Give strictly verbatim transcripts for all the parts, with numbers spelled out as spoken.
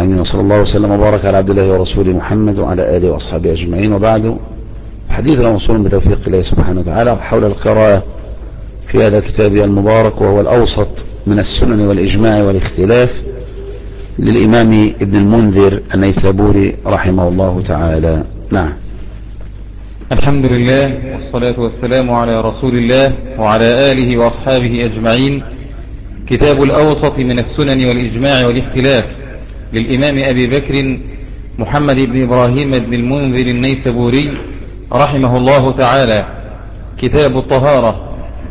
العالمين، وصلى الله وسلم وبارك على عبد الله ورسوله محمد وعلى آله وأصحابه أجمعين، وبعد. حديثنا موصول بتوفيق الله سبحانه وتعالى حول القراءة في هذا الكتاب المبارك، وهو الأوسط من السنن والإجماع والاختلاف للإمام ابن المنذر النيسابوري رحمه الله تعالى. نعم. الحمد لله والصلاة والسلام على رسول الله وعلى آله وأصحابه أجمعين. كتاب الأوسط من السنن والإجماع والاختلاف للإمام أبي بكر محمد بن إبراهيم بن المنذر النيسابوري رحمه الله تعالى. كتاب الطهارة.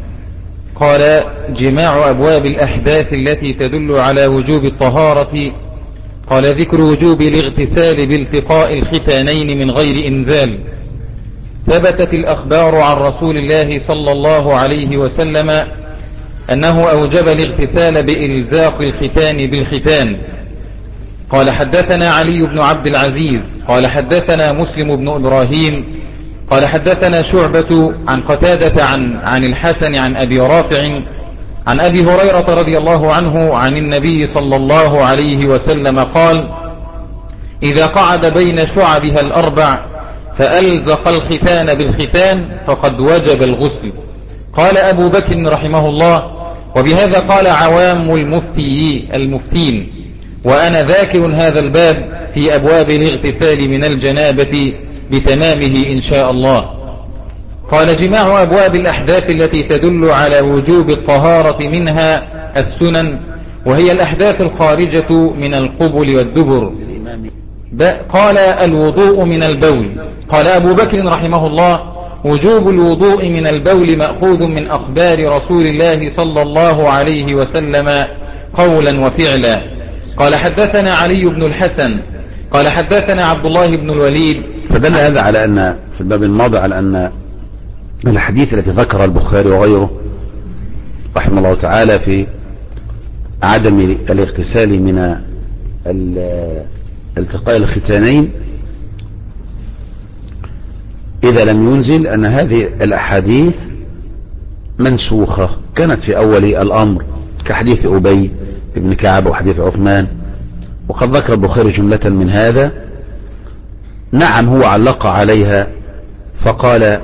قال: جماع أبواب الأحداث التي تدل على وجوب الطهارة. قال: ذكر وجوب الاغتسال بالتقاء الختانين من غير إنزال. ثبتت الأخبار عن رسول الله صلى الله عليه وسلم أنه أوجب الاغتسال بإلزاق الختان بالختان. قال: حدثنا علي بن عبد العزيز قال: حدثنا مسلم بن إبراهيم قال: حدثنا شعبة عن قتادة عن, عن الحسن عن أبي رافع عن أبي هريرة رضي الله عنه عن النبي صلى الله عليه وسلم قال: إذا قعد بين شعبها الأربع فألزق الختان بالختان فقد وجب الغسل. قال أبو بكر رحمه الله: وبهذا قال عوام المفتي المفتين، وأنا ذاكر هذا الباب في أبواب الاغتسال من الجنابة بتمامه إن شاء الله. قال: جماع أبواب الأحداث التي تدل على وجوب الطهارة منها السنن، وهي الأحداث الخارجة من القبل والدبر. قال: الوضوء من البول. قال أبو بكر رحمه الله: وجوب الوضوء من البول مأخوذ من أخبار رسول الله صلى الله عليه وسلم قولا وفعلا. قال: حدثنا علي بن الحسن قال: حدثنا عبد الله بن الوليد. فدل هذا على أن في الباب الماضي على أن الحديث التي ذكرها البخاري وغيره رحمه الله تعالى في عدم الاغتسال من التقاء الختانين إذا لم ينزل، أن هذه الأحاديث منسوخة كانت في أول الأمر، كحديث أبي بن كعب وحديث عثمان، وقد ذكر البخاري جملة من هذا. نعم، هو علق عليها فقال: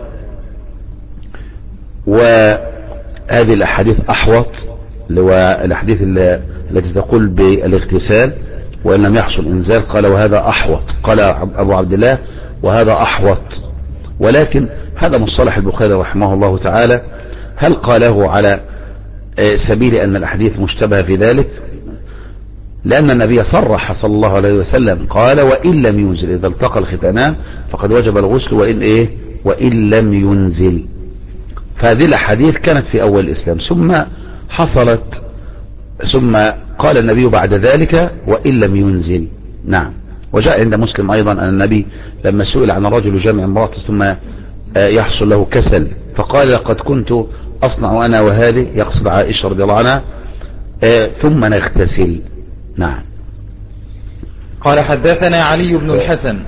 وهذه الأحاديث أحوط، والأحاديث التي تقول بالاغتسال وإن لم يحصل إنزال، قال وهذا أحوط. قال أبو عبد الله: وهذا أحوط. ولكن هذا مصطلح البخاري رحمه الله تعالى، هل قاله على سبيل أن الأحاديث مشتبهة في ذلك؟ لأن النبي صرح صلى الله عليه وسلم قال: وإن لم ينزل، إذا التقى الختانان فقد وجب الغسل وإن إيه وإن لم ينزل. فهذه الأحاديث كانت في أول الإسلام، ثم حصلت ثم قال النبي بعد ذلك: وإن لم ينزل. نعم. وجاء عند مسلم أيضا أن النبي لما سئل عن الرجل يجامع امرأته ثم يحصل له كسل فقال: لقد كنت أصنع أنا وهذه، يقصد عائشة رضي الله عنها، ثم نغتسل. نعم. قال: حدثنا علي بن الحسن.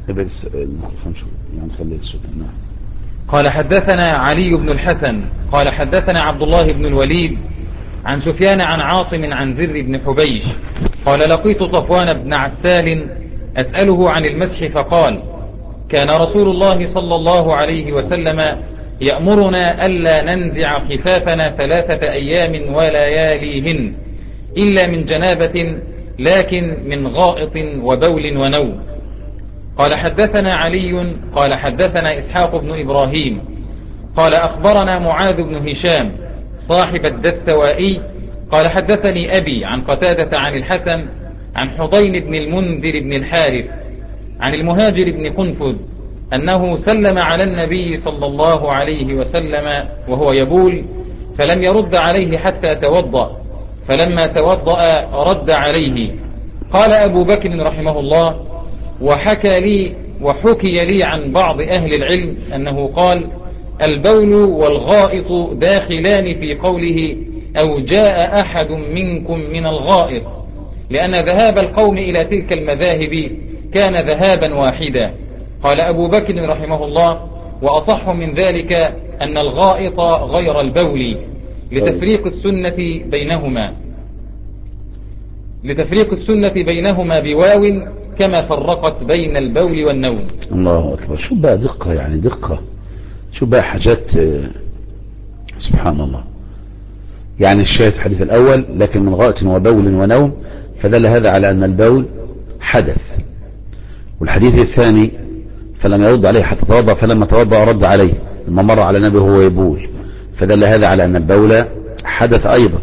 قال: حدثنا علي بن الحسن قال: حدثنا عبد الله بن الوليد عن سفيان عن عاصم عن زر بن حبيش قال: لقيت صفوان بن عسال أسأله عن المسح فقال: كان رسول الله صلى الله عليه وسلم يأمرنا ألا ننزع خفافنا ثلاثة أيام ولياليهن إلا من جنابة، لكن من غائط وبول ونوم. قال: حدثنا علي قال: حدثنا إسحاق بن إبراهيم قال: أخبرنا معاذ بن هشام صاحب الدستوائي قال: حدثني أبي عن قتادة عن الحسن عن حضين بن المنذر بن الحارث عن المهاجر بن قنفذ أنه سلم على النبي صلى الله عليه وسلم وهو يبول، فلم يرد عليه حتى توضأ، فلما توضأ رد عليه. قال أبو بكر رحمه الله: وحكى لي وحكي لي عن بعض أهل العلم أنه قال: البول والغائط داخلان في قوله: أو جاء أحد منكم من الغائط، لأن ذهاب القوم إلى تلك المذاهب كان ذهابا واحدا. قال أبو بكر رحمه الله: وأصح من ذلك أن الغائط غير البول، لتفريق السنة بينهما. لتفريق السنة بينهما بواو كما فرقت بين البول والنوم. الله أكبر. شو بقى دقة، يعني دقة، شو بقى حاجات سبحان الله. يعني الشاهد الحديث الأول لكن من غائط وبول ونوم، فدل هذا على أن البول حدث. والحديث الثاني فلم يرد عليه حتى توضأ، فلما توضأ رد عليه لما مر على النبي وهو يبول، فدل هذا على أن البول حدث أيضا.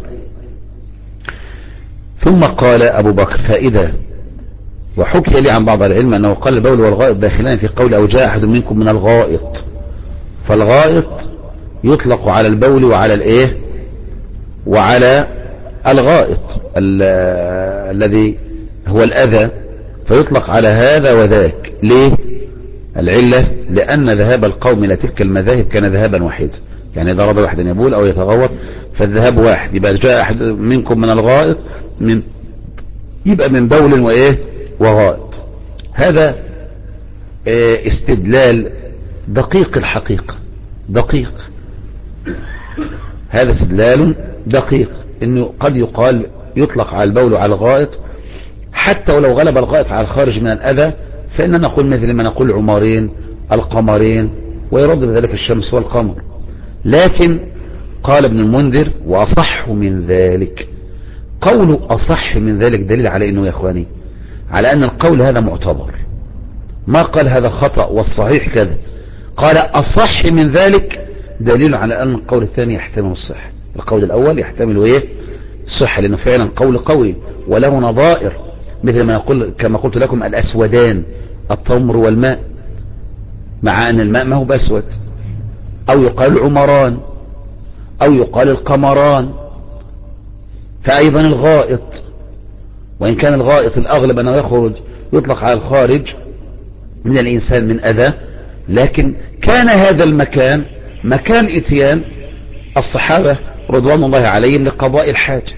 ثم قال أبو بكر فائدة، وحكي لي عن بعض العلم أنه قال البول والغائط داخلان في قول أو جاء أحد منكم من الغائط، فالغائط يطلق على البول وعلى الإيه وعلى الغائط الذي هو الأذى، فيطلق على هذا وذاك. ليه؟ العلة لأن ذهاب القوم إلى تلك المذاهب كان ذهابا واحدا، يعني إذا أراد واحد يبول أو يتغوط فالذهاب واحد، يبقى جاء أحد منكم من الغائط من يبقى من بول وإيه وغائط. هذا استدلال دقيق الحقيقة، دقيق، هذا استدلال دقيق، انه قد يقال يطلق على البول على الغائط حتى ولو غلب الغائط على الخارج من الأذى، فإننا نقول مثل ما نقول عمرين القمرين ويرد بذلك الشمس والقمر. لكن قال ابن المنذر وأصح من ذلك، قوله أصح من ذلك دليل على انه يا اخواني على ان القول هذا معتبر، ما قال هذا خطأ والصحيح كذا، قال أصح من ذلك دليل على ان القول الثاني يحتمل الصحة. القول الاول يحتمل ايه الصحة، لانه فعلا قول قوي وله نظائر، مثل ما يقول كما قلت لكم الاسودان التمر والماء، مع ان الماء ما هو باسود، او يقال العمران او يقال القمران. فايضا الغائط، وان كان الغائط الاغلب انه يخرج يطلق على الخارج من الانسان من اذى، لكن كان هذا المكان مكان اتيان الصحابة رضوان الله عليهم لقضاء الحاجة،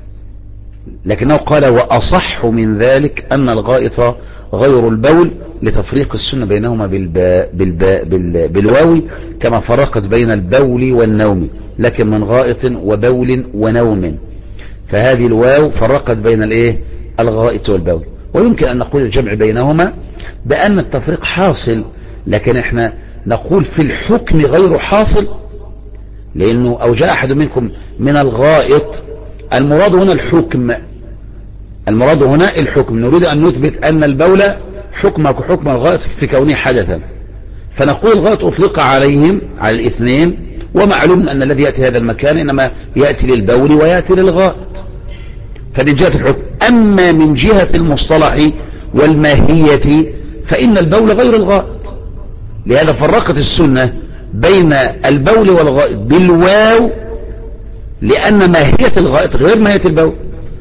لكنه قال وأصح من ذلك أن الغائط غير البول لتفريق السنة بينهما بالباء بالباء بالواو كما فرقت بين البول والنوم، لكن من غائط وبول ونوم، فهذه الواو فرقت بين الايه الغائط والبول. ويمكن أن نقول الجمع بينهما بأن التفريق حاصل، لكن احنا نقول في الحكم غير حاصل، لأنه أو جاء أحد منكم من الغائط، المراد هنا الحكم، المراد هنا الحكم، نريد أن نثبت أن البول حكم كحكم الغائط في كونه حدثا، فنقول الغائط أطلق عليهم على الاثنين، ومعلوم أن الذي يأتي هذا المكان إنما يأتي للبول ويأتي للغائط، فمن جهة الحكم. أما من جهة المصطلح والماهية فإن البول غير الغائط، لهذا فرقت السنة بين البول والغائط بالواو، لأن ماهية الغائط غير ماهية البول.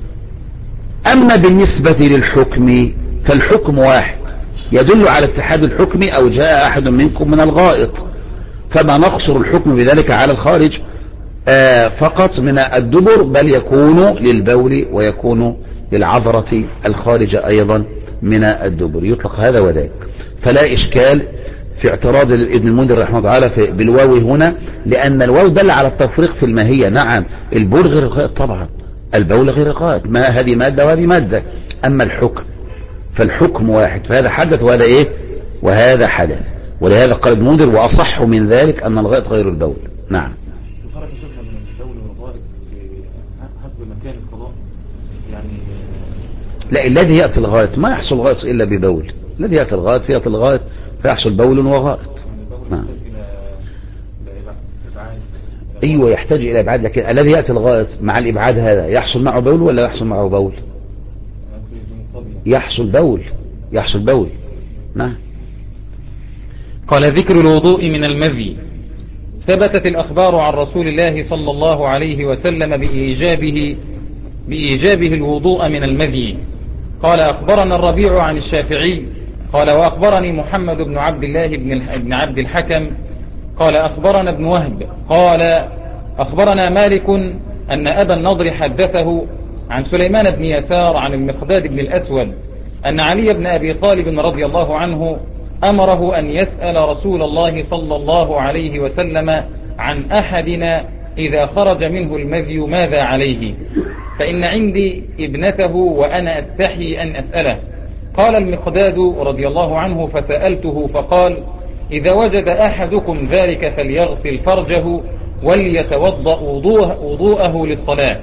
أما بالنسبة للحكم فالحكم واحد يدل على اتحاد الحكم أو جاء أحد منكم من الغائط، فما نقصر الحكم بذلك على الخارج آه فقط من الدبر، بل يكون للبول ويكون للعذرة الخارجة أيضا من الدبر، يطلق هذا وذاك. فلا إشكال في اعتراض ابن المنذر رحمه الله تعالى بالواو هنا، لأن الواو دل على التفريق في الماهية. نعم البول غير الغائط طبعا، البول غير الغائط، ما هذه مادة وهذه مادة. أما الحكم فالحكم واحد، فهذا حدث وهذا إيه وهذا حدث، ولهذا قال ابن المنذر وأصح من ذلك أن الغائط غير البول. نعم. فرق شبه من البول والغائط حسب مكان القضاء يعني. لا، الذي يأتي الغائط ما يحصل غائط إلا ببول، الذي يأتي الغائط يأتي الغائط فيحصل بول وغائط. نعم. ايوه يحتاج الى ابعاد، لكن الذي يأتي الغائط مع الابعاد هذا يحصل معه بول ولا يحصل معه بول؟ يحصل بول، يحصل بول. نعم. قال ذكر الوضوء من المذي. ثبتت الأخبار عن رسول الله صلى الله عليه وسلم بإيجابه, بإيجابه الوضوء من المذي. قال أخبرنا الربيع عن الشافعي قال وأخبرني محمد بن عبد الله بن عبد الحكم قال أخبرنا ابن وهب قال أخبرنا مالك أن أبا النضر حدثه عن سليمان بن يسار عن المقداد بن الأسود أن علي بن أبي طالب رضي الله عنه أمره أن يسأل رسول الله صلى الله عليه وسلم عن أحدنا إذا خرج منه المذي ماذا عليه، فإن عندي ابنته وأنا أستحي أن أسأله. قال المقداد رضي الله عنه فسألته فقال إذا وجد أحدكم ذلك فليغسل فرجه وليتوضأ وضوءه, وضوءه للصلاة.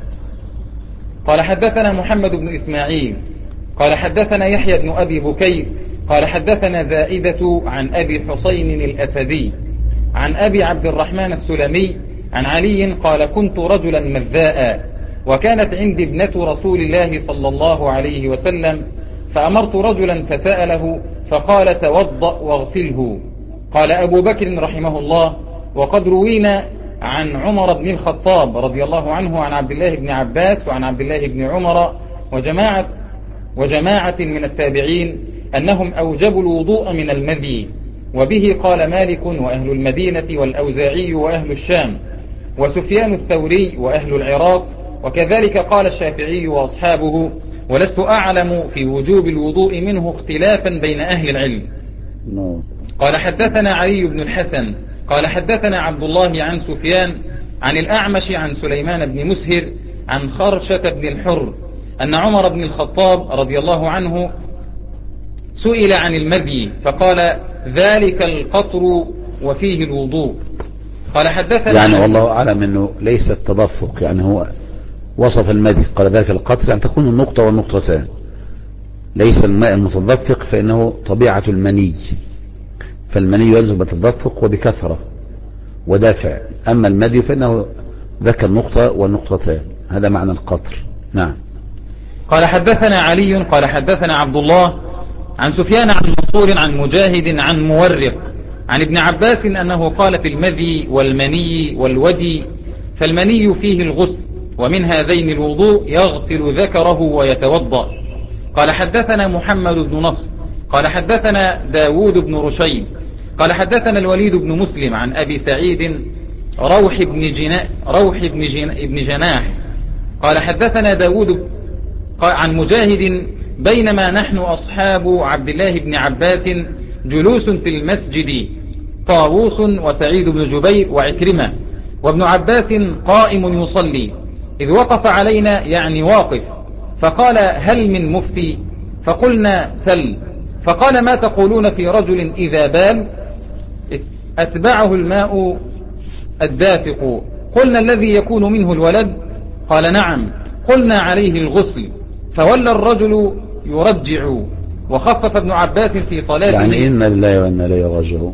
قال حدثنا محمد بن إسماعيل قال حدثنا يحيى بن أبي بكير قال حدثنا زائدة عن أبي حسين الأسدي عن أبي عبد الرحمن السلمي عن علي قال كنت رجلا مذاء وكانت عندي ابنة رسول الله صلى الله عليه وسلم فأمرت رجلا فسأله فقال توضأ واغسله. قال أبو بكر رحمه الله وقد روينا عن عمر بن الخطاب رضي الله عنه عن عبد الله بن عباس وعن عبد الله بن عمر وجماعة, وجماعة من التابعين أنهم أوجبوا الوضوء من المذي، وبه قال مالك وأهل المدينة والأوزاعي وأهل الشام وسفيان الثوري وأهل العراق، وكذلك قال الشافعي وأصحابه، ولست أعلم في وجوب الوضوء منه اختلافا بين أهل العلم. قال حدثنا علي بن الحسن قال حدثنا عبد الله عن سفيان عن الأعمش عن سليمان بن مسهر عن خرشة بن الحر أن عمر بن الخطاب رضي الله عنه سئل عن المذي فقال ذلك القطر وفيه الوضوء. قال حدثنا يعني والله أعلم أنه ليس التدفق، يعني هو وصف المذي قال ذلك القطر أن تكون النقطة والنقطتان، ليس الماء المتدفق فإنه طبيعة المني، فالمني ينزل بالتدفق وبكثرة ودافع، أما المذي فإنه ذاك النقطة والنقطتان، هذا معنى القطر. نعم. قال حدثنا علي قال حدثنا عبد الله عن سفيان عن منصور عن مجاهد عن مورق عن ابن عباس أنه قال في المذي والمني والودي فالمني فيه الغسل ومن هذين الوضوء يغسل ذكره ويتوضأ. قال حدثنا محمد بن نصر قال حدثنا داود بن رشيد قال حدثنا الوليد بن مسلم عن أبي سعيد روح بن, جنا روح بن, جنا بن جناح قال حدثنا داود عن مجاهد بينما نحن أصحاب عبد الله بن عباس جلوس في المسجد طاووس وسعيد بن جبير وعكرمة وابن عباس قائم يصلي إذ وقف علينا يعني واقف فقال هل من مفتي؟ فقلنا سل. فقال ما تقولون في رجل إذا بال أتبعه الماء الدافق؟ قلنا الذي يكون منه الولد؟ قال نعم. قلنا عليه الغسل. فولى الرجل يرجع وخفف ابن عباس في صلاته. يعني إن الله وإنا إليه راجعون.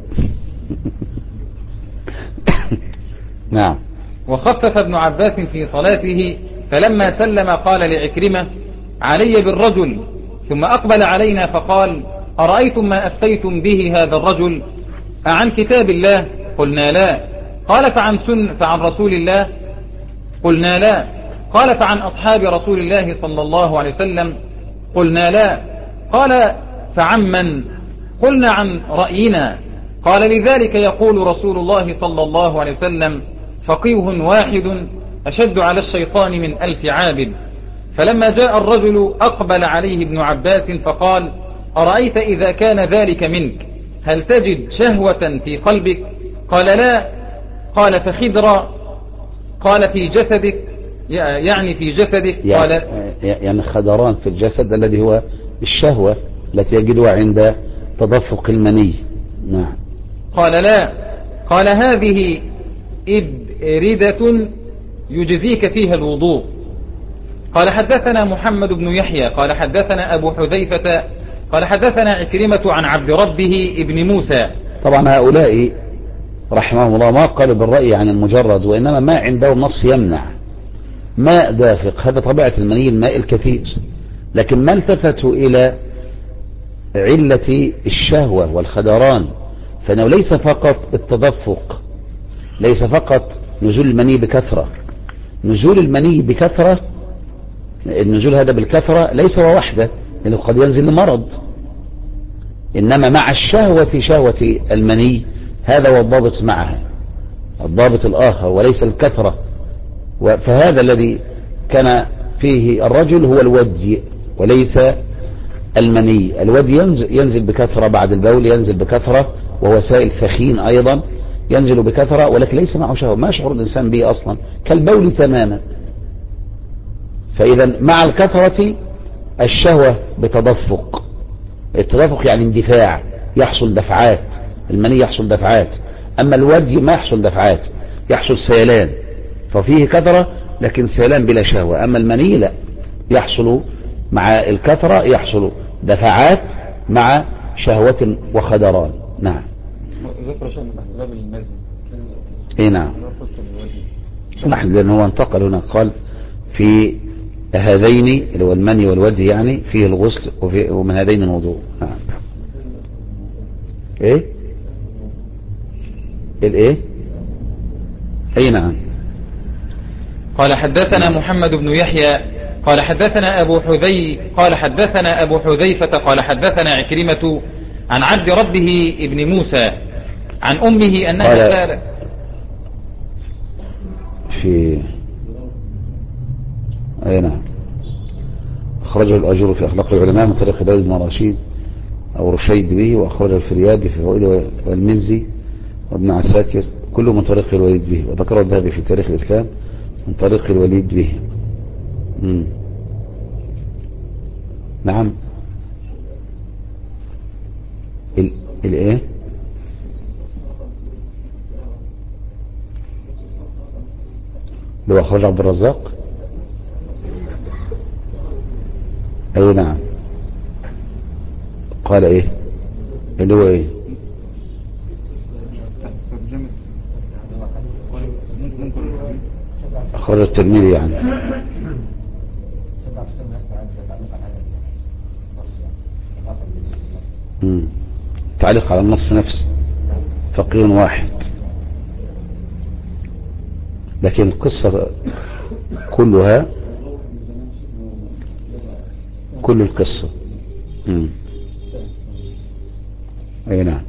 نعم. وخفف ابن عباس في صلاته فلما سلم قال لعكرمة علي بالرجل، ثم أقبل علينا فقال أرأيتم ما أفتيتم به هذا الرجل أعن كتاب الله؟ قلنا لا. قال فعن سن فعن رسول الله؟ قلنا لا. قال فعن أصحاب رسول الله صلى الله عليه وسلم؟ قلنا لا. قال فعمن؟ قلنا عن رأينا. قال لذلك يقول رسول الله صلى الله عليه وسلم فقيه واحد أشد على الشيطان من ألف عابد. فلما جاء الرجل أقبل عليه ابن عباس فقال أرأيت إذا كان ذلك منك هل تجد شهوة في قلبك؟ قال لا. قال فخدر؟ قال في جسدك يعني في جسدك؟ قال يعني خدران في الجسد الذي هو الشهوة التي يجدها عند تدفق المني. نعم. قال لا. قال هذه إبردة يجزيك فيها الوضوء. قال حدثنا محمد بن يحيى قال حدثنا أبو حذيفة قال حدثنا عكرمة عن عبد ربه ابن موسى. طبعا هؤلاء رحمهم الله ما قالوا بالرأي عن المجرد، وإنما ما عندهم نص يمنع ماء دافق، هذا طبيعة المني الماء الكثير، لكن ما التفتوا إلى علة الشهوة والخدران، فإنه ليس فقط التدفق، ليس فقط نزول المني بكثرة، نزول المني بكثرة، النزول هذا بالكثرة ليس هو وحده، لأنه قد ينزل لمرض، إنما مع الشهوة شهوة المني، هذا هو الضابط معها، الضابط الآخر وليس الكثرة. فهذا الذي كان فيه الرجل هو الودي وليس المني. الودي ينزل, ينزل بكثرة بعد البول، ينزل بكثرة وهو سائل ثخين أيضا ينزل بكثرة، ولكن ليس معه شهوة، ما يشعر الإنسان به أصلا، كالبول تماما. فإذا مع الكثرة الشهوة بتدفق. التدفق يعني اندفاع، يحصل دفعات، المني يحصل دفعات. أما الودي ما يحصل دفعات، يحصل سيلان، ففيه كثرة لكن سيلان بلا شهوة. أما المني لا، يحصل مع الكثرة يحصل دفعات مع شهوة وخدران. نعم. ذكر شأن باب المزي. اي نعم. نحن لأن هو انتقل هنا قال في هذين اللي هو المني والودي يعني فيه الغسل وفي ومن هذين الوضوء. نعم. ايه الايه اي نعم. قال حدثنا محمد بن يحيى قال حدثنا أبو حذي قال حدثنا أبو حذيفة قال حدثنا عكرمة عن عبد ربه ابن موسى عن أمه أنها سألت في أي نعم. أخرجه الأجر في أخلاق العلماء من طريق داود بن رشيد أو رشيد به، وأخرجه الفريابي في فوائد والمنزي وابن عساكر كله من طريق الوليد به، وذكره الذهبي في تاريخ الإسلام من طريق الوليد به. مم. نعم. ال الايه اللي هو أخرج عبد الرزاق. اي نعم. قال ايه اللي هو ايه أخرج الترمذي يعني. مم. تعليق على النص نفسه فقيه واحد، لكن القصة كلها كل القصة. مم. اي نعم.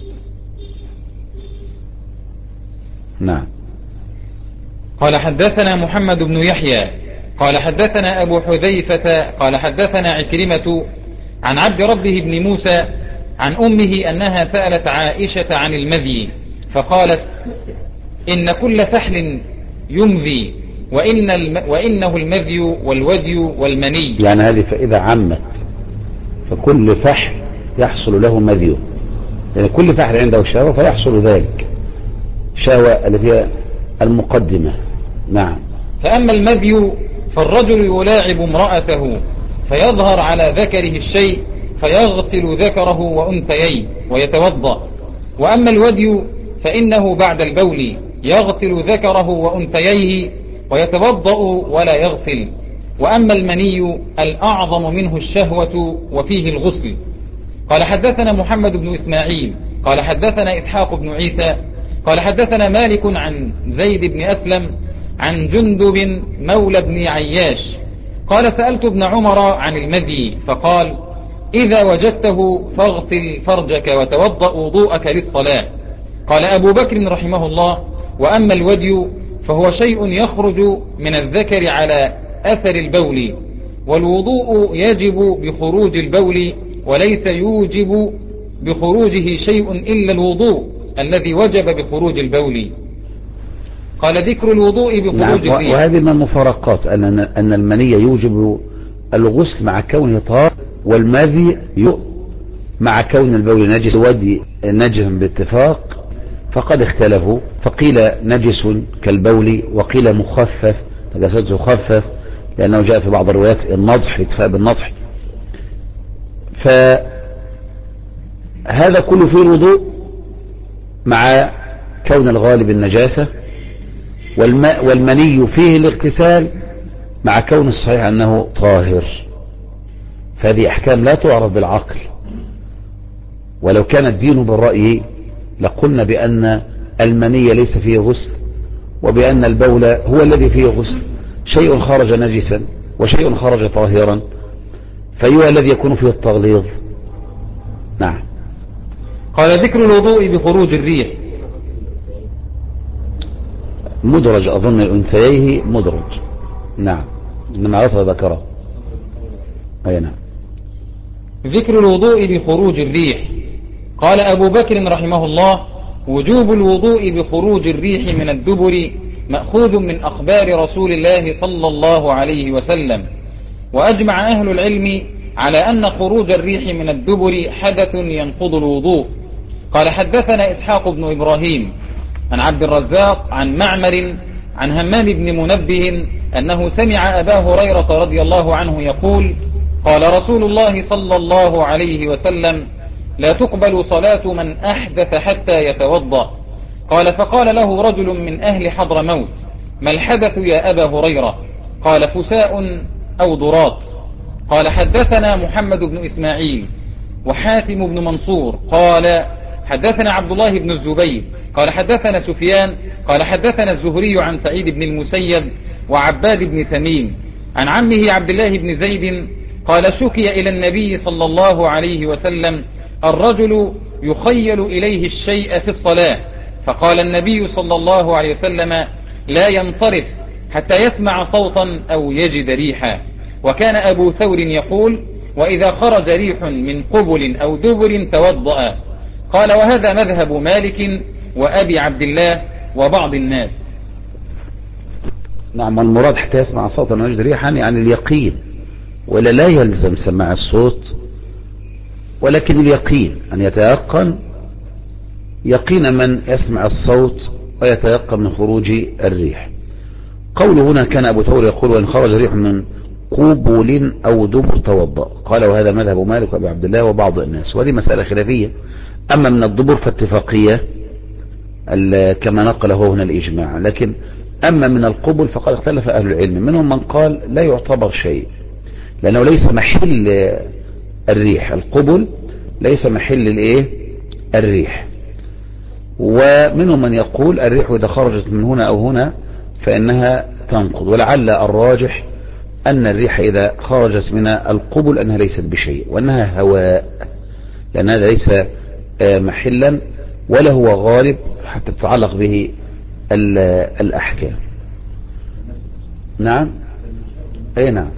نعم. قال حدثنا محمد بن يحيى قال حدثنا أبو حذيفة قال حدثنا عكرمة عن عبد ربه بن موسى عن أمه أنها سألت عائشة عن المذي فقالت إن كل فحل يمذي وإن الم وإنه المذي والودي والمني. يعني هذه فإذا عمت فكل فحل يحصل له مذي، يعني كل فحل عنده شهوة فيحصل ذلك شهوة اللي هي المقدمة. نعم. فأما المذي فالرجل يلاعب امرأته فيظهر على ذكره الشيء فيغسل ذكره وأنثييه ويتوضأ. وأما الودي فإنه بعد البول يغسل ذكره وأنثييه ويتوضأ ولا يغسل. وأما المني الأعظم منه الشهوة وفيه الغسل. قال حدثنا محمد بن إسماعيل قال حدثنا إسحاق بن عيسى قال حدثنا مالك عن زيد بن أسلم عن جندب مولى بن عياش قال سألت ابن عمر عن المذي فقال إذا وجدته فاغسل فرجك وتوضأ وضوءك للصلاة. قال أبو بكر رحمه الله وأما الودي فهو شيء يخرج من الذكر على أثر البول، والوضوء يجب بخروج البول وليس يوجب بخروجه شيء إلا الوضوء الذي وجب بخروج البول. قال ذكر الوضوء بخروج نعم. الريح. وهذه من المفارقات أن أن المني يوجب الغسل مع كونه طاهر، والمذي مع كون البول نجس. ودي نجس باتفاق فقد اختلفوا، فقيل نجس كالبول وقيل مخفف نجاسته خفف، لأنه جاء في بعض الروايات النضح اتفاق بالنضح. فهذا كله فيه الوضوء مع كون الغالب النجاسة، والماء والمني فيه الاغتسال مع كون الصحيح أنه طاهر. فهذه أحكام لا تعرف بالعقل، ولو كان الدين بالرأي لقلنا بأن المني ليس فيه غسل، وبأن البول هو الذي فيه غسل، شيء خرج نجسا وشيء خرج طاهرا، فأيها الذي يكون فيه التغليظ. نعم. قال ذكر الوضوء بخروج الريح مدرج أظن أنثيه مدرج. نعم. إنما عرفها ذكره. أي نعم. ذكر الوضوء بخروج الريح. قال أبو بكر رحمه الله وجوب الوضوء بخروج الريح من الدبر مأخوذ من أخبار رسول الله صلى الله عليه وسلم. وأجمع أهل العلم على أن خروج الريح من الدبر حدث ينقض الوضوء. قال حدثنا إسحاق بن إبراهيم عن عبد الرزاق عن معمر عن همام بن منبه أنه سمع أبا هريرة رضي الله عنه يقول قال رسول الله صلى الله عليه وسلم لا تقبل صلاة من أحدث حتى يتوضأ. قال فقال له رجل من أهل حضرموت ما الحدث يا أبا هريرة؟ قال فساء أو ضراط. قال حدثنا محمد بن إسماعيل وحاتم بن منصور قال حدثنا عبد الله بن الزبير قال حدثنا سفيان قال حدثنا الزهري عن سعيد بن المسيب وعباد بن تميم عن عمه عبد الله بن زيد قال شكي إلى النبي صلى الله عليه وسلم الرجل يخيل إليه الشيء في الصلاة، فقال النبي صلى الله عليه وسلم لا ينصرف حتى يسمع صوتا أو يجد ريحا. وكان أبو ثور يقول وإذا خرج ريح من قبل أو دبر توضأ. قال وهذا مذهب مالك وأبي عبد الله وبعض الناس. نعم، والمراد حتى يسمع صوتا أو يجد ريحا يعني اليقين، ولا لا يلزم سماع الصوت، ولكن اليقين أن يتيقن يقين من يسمع الصوت ويتيقن من خروج الريح. قوله هنا كان أبو ثور يقول وإن خرج ريح من قبل أو دبر توضأ. قال وهذا مذهب مالك وأبي عبد الله وبعض الناس، وهذه مسألة خلافية. أما من الدبر فاتفاقية كما نقله هنا الإجماع، لكن أما من القبل فقد اختلف أهل العلم، منهم من قال لا يعتبر شيء لأنه ليس محل الريح، القبل ليس محل الايه الريح. ومنهم من يقول الريح إذا خرجت من هنا أو هنا فإنها تنقض، ولعل الراجح أن الريح إذا خرجت من القبل أنها ليست بشيء وأنها هواء، لأن هذا ليس محلا ولا هو غالب حتى تتعلق به الأحكام. نعم أي نعم.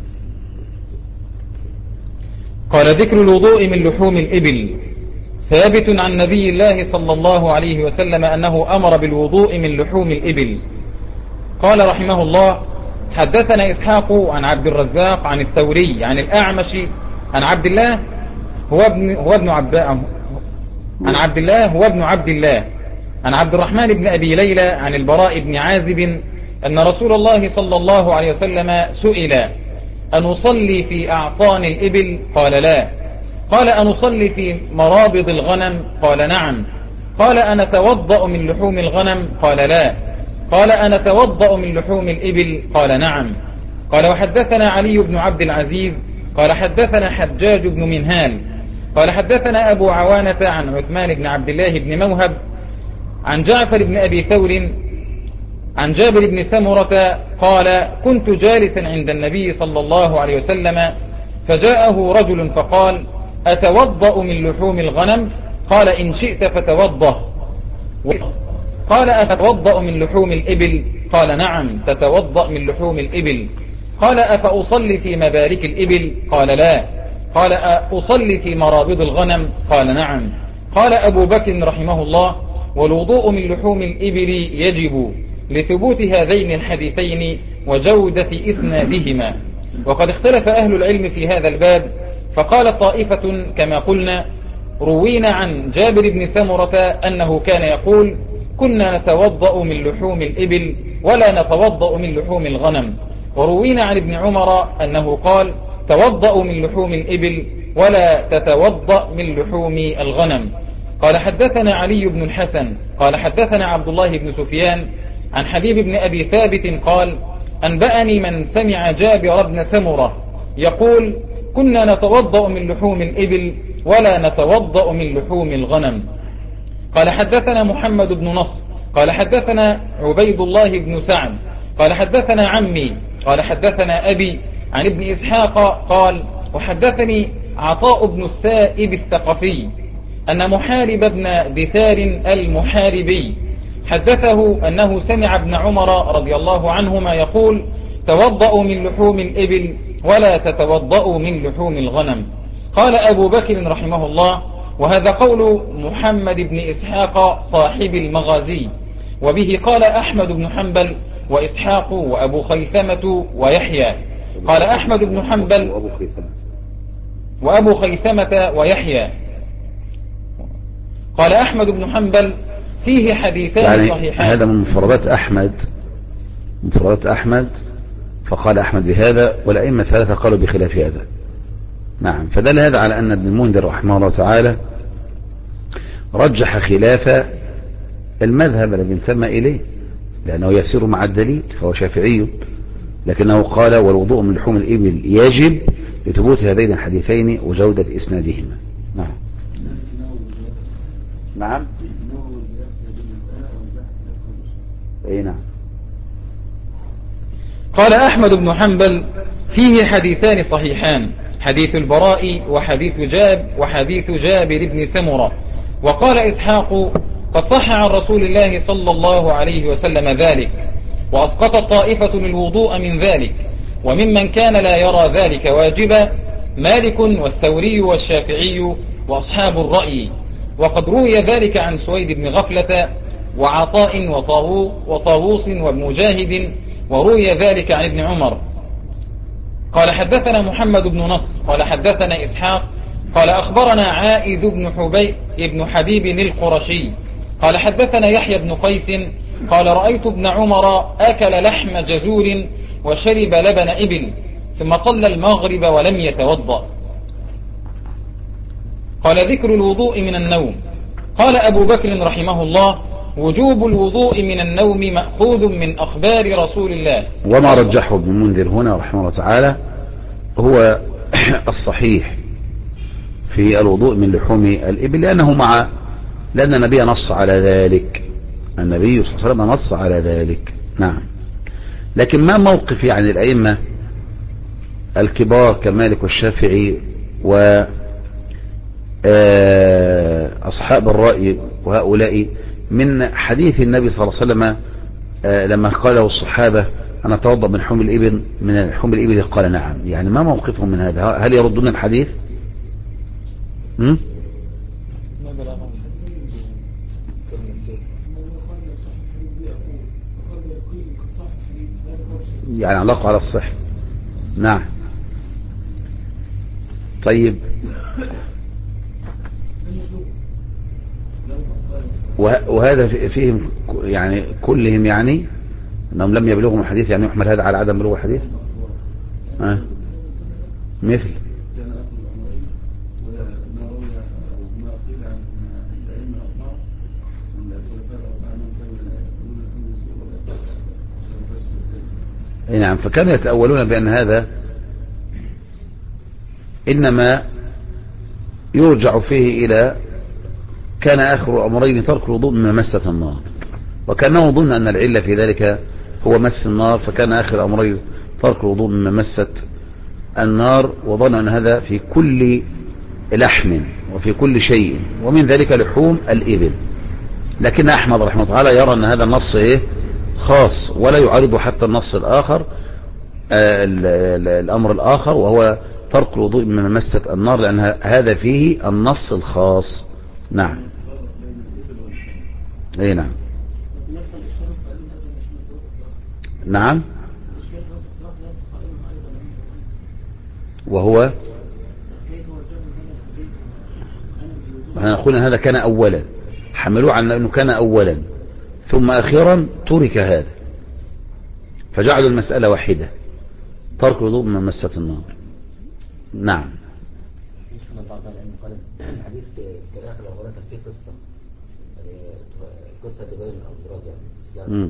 قال ذكر الوضوء من لحوم الإبل ثابت عن نبي الله صلى الله عليه وسلم أنه أمر بالوضوء من لحوم الإبل. قال رحمه الله حدثنا إسحاق عن عبد الرزاق عن الثوري عن الأعمش عن عبد الله هو ابن هو ابن عباء عن عبد الله هو ابن عبد الله عن عبد الرحمن بن أبي ليلى عن البراء بن عازب أن رسول الله صلى الله عليه وسلم سئل أن أصلي في أعطان الإبل؟ قال لا. قال أن أصلي في مرابض الغنم؟ قال نعم. قال أنا توضأ من لحوم الغنم؟ قال لا. قال أنا توضأ من لحوم الإبل؟ قال نعم. قال وحدثنا علي بن عبد العزيز قال حدثنا حجاج بن منهال قال حدثنا أبو عوانة عن عثمان بن عبد الله بن موهب عن جعفر بن أبي ثور عن جابر بن سمرة قال كنت جالسا عند النبي صلى الله عليه وسلم فجاءه رجل فقال أتوضأ من لحوم الغنم؟ قال إن شئت فتوضأ. قال أتوضأ من لحوم الإبل؟ قال نعم تتوضأ من لحوم الإبل. قال أفأصلي في مبارك الإبل؟ قال لا. قال أصلي في مرابض الغنم؟ قال نعم. قال أبو بكر رحمه الله والوضوء من لحوم الإبل يجب لثبوت هذين الحديثين وجودة إسنادهما. وقد اختلف أهل العلم في هذا الباب، فقال طائفة كما قلنا روينا عن جابر بن سمرة أنه كان يقول كنا نتوضأ من لحوم الإبل ولا نتوضأ من لحوم الغنم. وروينا عن ابن عمر أنه قال توضأ من لحوم الإبل ولا تتوضأ من لحوم الغنم. قال حدثنا علي بن الحسن قال حدثنا عبد الله بن سفيان عن حبيب بن أبي ثابت قال أنبأني من سمع جابر بن سمرة يقول كنا نتوضأ من لحوم الإبل ولا نتوضأ من لحوم الغنم. قال حدثنا محمد بن نصر قال حدثنا عبيد الله بن سعد قال حدثنا عمي قال حدثنا أبي عن ابن إسحاق قال وحدثني عطاء بن السائب الثقفي أن محارب بن دثار المحاربي حدثه أنه سمع ابن عمر رضي الله عنهما يقول توضأوا من لحوم الإبل ولا تتوضأوا من لحوم الغنم. قال أبو بكر رحمه الله وهذا قول محمد بن إسحاق صاحب المغازي، وبه قال أحمد بن حنبل وإسحاق وأبو خيثمة ويحيى. قال أحمد بن حنبل وأبو خيثمة ويحيى. قال أحمد بن حنبل فيه حديثان يعني صحيحان. هذا من مفردات أحمد مفردات أحمد فقال أحمد بهذا، والأئمة الثلاثة قالوا بخلاف هذا. نعم. فدل هذا على أن ابن المنذر رحمه الله تعالى رجح خلاف المذهب الذي انتمى إليه، لأنه يسير مع الدليل، فهو شافعي، لكنه قال والوضوء من لحوم الإبل يجب لثبوت هذين الحديثين وجودة إسنادهما. نعم. نعم. أي نعم. قال أحمد بن حنبل فيه حديثان صحيحان، حديث البراء وحديث جاب وحديث جابر بن سمرة. وقال إسحاق قد صح عن رسول الله صلى الله عليه وسلم ذلك، وأسقط طائفة الوضوء من ذلك، وممن كان لا يرى ذلك واجبا مالك والثوري والشافعي وأصحاب الرأي. وقد روي ذلك عن سويد بن غفلة وعطاء وطاووس ومجاهد، وروي ذلك عن ابن عمر. قال حدثنا محمد بن نصر قال حدثنا إسحاق قال أخبرنا عائذ بن حبيب ابن حبيب القرشي قال حدثنا يحيى بن قيس قال رأيت ابن عمر أكل لحم جزور وشرب لبن إبل ثم صلى المغرب ولم يتوضأ. قال ذكر الوضوء من النوم. قال أبو بكر رحمه الله وجوب الوضوء من النوم مأخوذ من أخبار رسول الله. وما رجحه ابن المنذر هنا رحمه الله تعالى هو الصحيح في الوضوء من لحوم الإبل، لأنه مع لأن النبي نص على ذلك، النبي صلى الله عليه وسلم نص على ذلك. نعم. لكن ما موقف يعني الأئمة الكبار كمالك والشافعي وأصحاب الرأي وهؤلاء من حديث النبي صلى الله عليه وسلم لما قاله الصحابة أنا أتوضأ من حوم الإبل من حوم الإبل؟ قال نعم. يعني ما موقفهم من هذا؟ هل يردون الحديث؟ هم؟ يعني علاقة على الصحة. نعم. طيب، وهذا فيهم يعني كلهم يعني انهم لم يبلغوا الحديث، يعني يحمل هذا على عدم بلوغ الحديث. أه؟ مثل اي نعم. فكانوا يتأولون بأن هذا إنما يرجع فيه إلى كان آخر أمرين ترك الوضوء مما مست النار، وكانوا ظن أن العلة في ذلك هو مس النار، فكان آخر أمرين ترك الوضوء مما مست النار، وظن أن هذا في كل لحم وفي كل شيء، ومن ذلك لحوم الإبل. لكن أحمد رحمه الله تعالى يرى أن هذا النص إيه خاص، ولا يعارض حتى النص الآخر آه الأمر الآخر وهو ترك الوضوء مما مست النار، لأن هذا فيه النص الخاص. نعم. اي نعم. نعم. وهو نقول ان هذا كان اولا، حملوه على انه كان اولا ثم اخيرا ترك هذا، فجعلوا المسألة واحدة، ترك الوضوء مما مست النار. نعم. الحديث كان آخر الأولاد فيه قصة قصة تبين الأمراض يعني.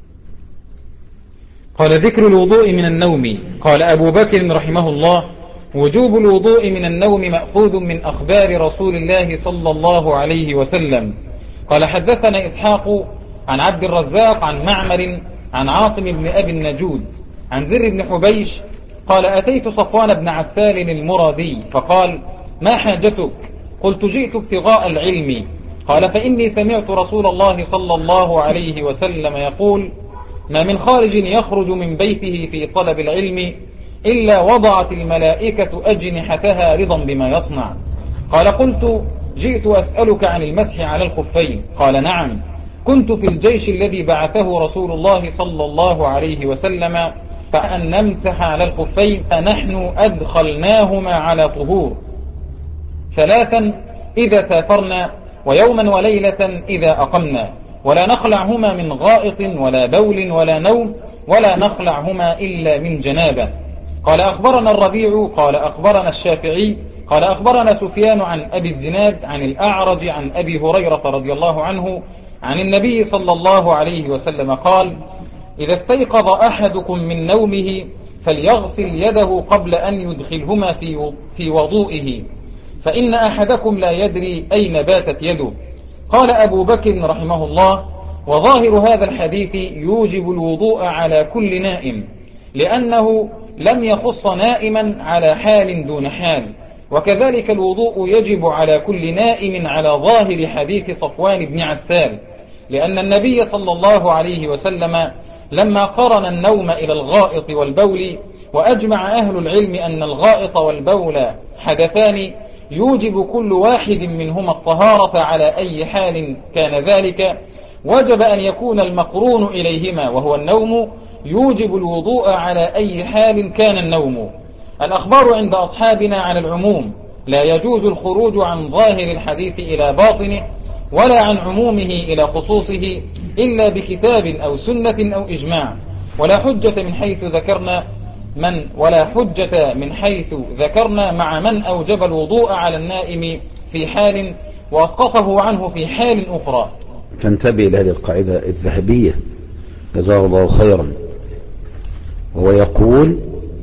قال ذكر الوضوء من النوم. قال أبو بكر رحمه الله وجوب الوضوء من النوم مأخوذ من أخبار رسول الله صلى الله عليه وسلم. قال حدثنا إسحاق عن عبد الرزاق عن معمر عن عاصم بن أبي النجود عن زر بن حبيش قال أتيت صفوان بن عسال المرادي فقال ما حاجتك؟ قلت جئت ابتغاء العلم. قال فإني سمعت رسول الله صلى الله عليه وسلم يقول ما من خارج يخرج من بيته في طلب العلم إلا وضعت الملائكة أجنحتها رضا بما يصنع. قال قلت جئت أسألك عن المسح على الخفين. قال نعم. كنت في الجيش الذي بعثه رسول الله صلى الله عليه وسلم فأن نمسح على الخفين فنحن أدخلناهما على طهور، ثلاثا إذا سافرنا، ويوما وليلة إذا أقمنا، ولا نخلعهما من غائط ولا بول ولا نوم، ولا نخلعهما إلا من جنابة. قال أخبرنا الربيع قال أخبرنا الشافعي قال أخبرنا سفيان عن أبي الزناد عن الأعرج عن أبي هريرة رضي الله عنه عن النبي صلى الله عليه وسلم قال: إذا استيقظ أحدكم من نومه فليغسل يده قبل أن يدخلهما في وضوئه، فإن أحدكم لا يدري أين باتت يده. قال أبو بكر رحمه الله: وظاهر هذا الحديث يوجب الوضوء على كل نائم، لأنه لم يخص نائما على حال دون حال، وكذلك الوضوء يجب على كل نائم على ظاهر حديث صفوان بن عسال، لأن النبي صلى الله عليه وسلم لما قرن النوم إلى الغائط والبول، وأجمع أهل العلم أن الغائط والبول حدثان يوجب كل واحد منهما الطهارة على أي حال كان ذلك، وجب أن يكون المقرون إليهما وهو النوم يوجب الوضوء على أي حال كان النوم. الأخبار عند أصحابنا على العموم، لا يجوز الخروج عن ظاهر الحديث إلى باطنه ولا عن عمومه إلى خصوصه إلا بكتاب أو سنة أو إجماع، ولا حجة من حيث ذكرنا من ولا حجة من حيث ذكرنا مع من أوجب الوضوء على النائم في حال وأسقطه عنه في حال أخرى. تنتبه لهذه القاعدة الذهبية جزاه الله خيرا، وهو يقول: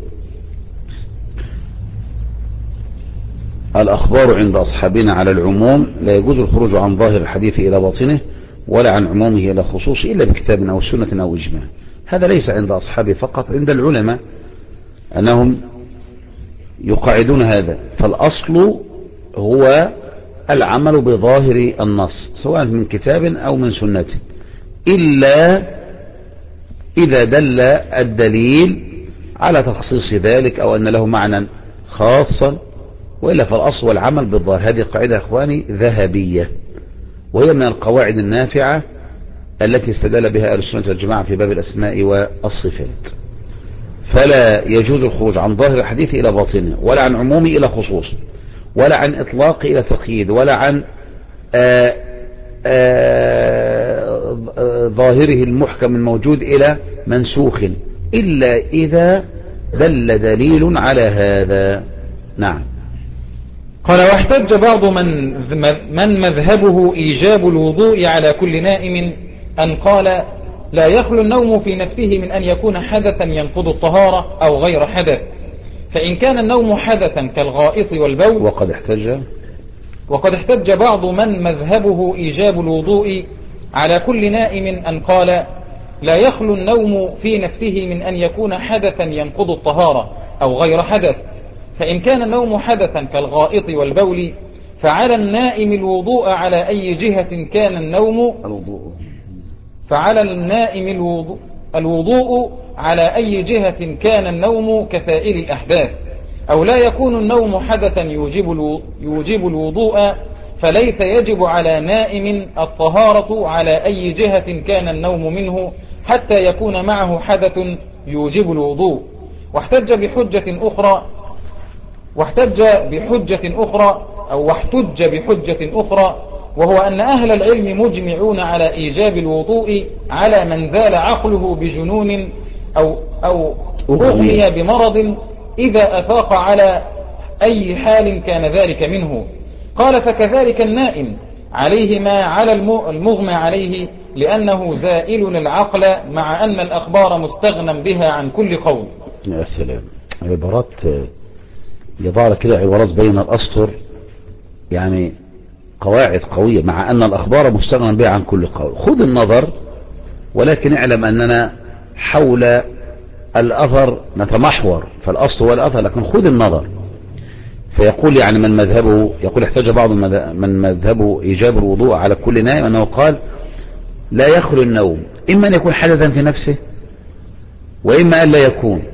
الأخبار عند أصحابنا على العموم، لا يجوز الخروج عن ظاهر الحديث إلى باطنه ولا عن عمومه إلى خصوصه إلا بكتاب أو سنة أو إجماع. هذا ليس عند أصحابه فقط، عند العلماء أنهم يقاعدون هذا. فالأصل هو العمل بظاهر النص سواء من كتاب أو من سنة، إلا إذا دل الدليل على تخصيص ذلك أو أن له معنى خاصا، وإلا فالأصل والعمل بالظاهر. هذه قاعدة أخواني ذهبية، وهي من القواعد النافعة التي استدل بها أهل السنة والجماعة في باب الأسماء والصفات. فلا يجوز الخروج عن ظاهر الحديث إلى باطنه ولا عن عمومه إلى خصوصه ولا عن إطلاق إلى تقييد ولا عن آآ آآ ظاهره المحكم الموجود إلى منسوخ، إلا إذا دل دليل على هذا. نعم. قال: واحتج بعض من من مذهبه إيجاب الوضوء على كل نائم أن قال: لا يخلو النوم في نفسه من أن يكون حدثا ينقض الطهارة أو غير حدث، فإن كان النوم حدثا كالغائط والبول. وقد احتج وقد احتج بعض من مذهبه إيجاب الوضوء على كل نائم أن قال: لا يخلو النوم في نفسه من أن يكون حدثا ينقض الطهارة أو غير حدث، فإن كان النوم حدثا كالغائط والبول فعلى النائم الوضوء على أي جهة كان النوم الوضوء فعلى النائم الوضوء, الوضوء على أي جهة كان النوم كسائر الأحداث، أو لا يكون النوم حدثا يوجب يوجب الوضوء، فليس يجب على نائم الطهارة على أي جهة كان النوم منه حتى يكون معه حدث يوجب الوضوء. واحتج بحجة أخرى واحتج بحجة أخرى أو واحتج بحجة أخرى وهو أن أهل العلم مجمعون على إيجاب الوضوء على من زال عقله بجنون أو أو أغمي بمرض إذا أفاق على أي حال كان ذلك منه. قال: فكذلك النائم عليه ما على المغمى عليه، لأنه زائل العقل مع أن الأخبار مستغنى بها عن كل قول. يا سلام، عبارات يضع كده، عبارات بين الأسطر، يعني قواعد قوية، مع أن الأخبار مستغنى بها عن كل قول. خذ النظر، ولكن اعلم أننا حول الأثر نتمحور، فالأصل هو الأثر، لكن خذ النظر. فيقول يعني من مذهبه، يقول احتاج بعض من مذهبه إيجاب الوضوء على كل نائم أنه قال: لا يخلو النوم إما أن يكون حدثا في نفسه وإما أن لا يكون.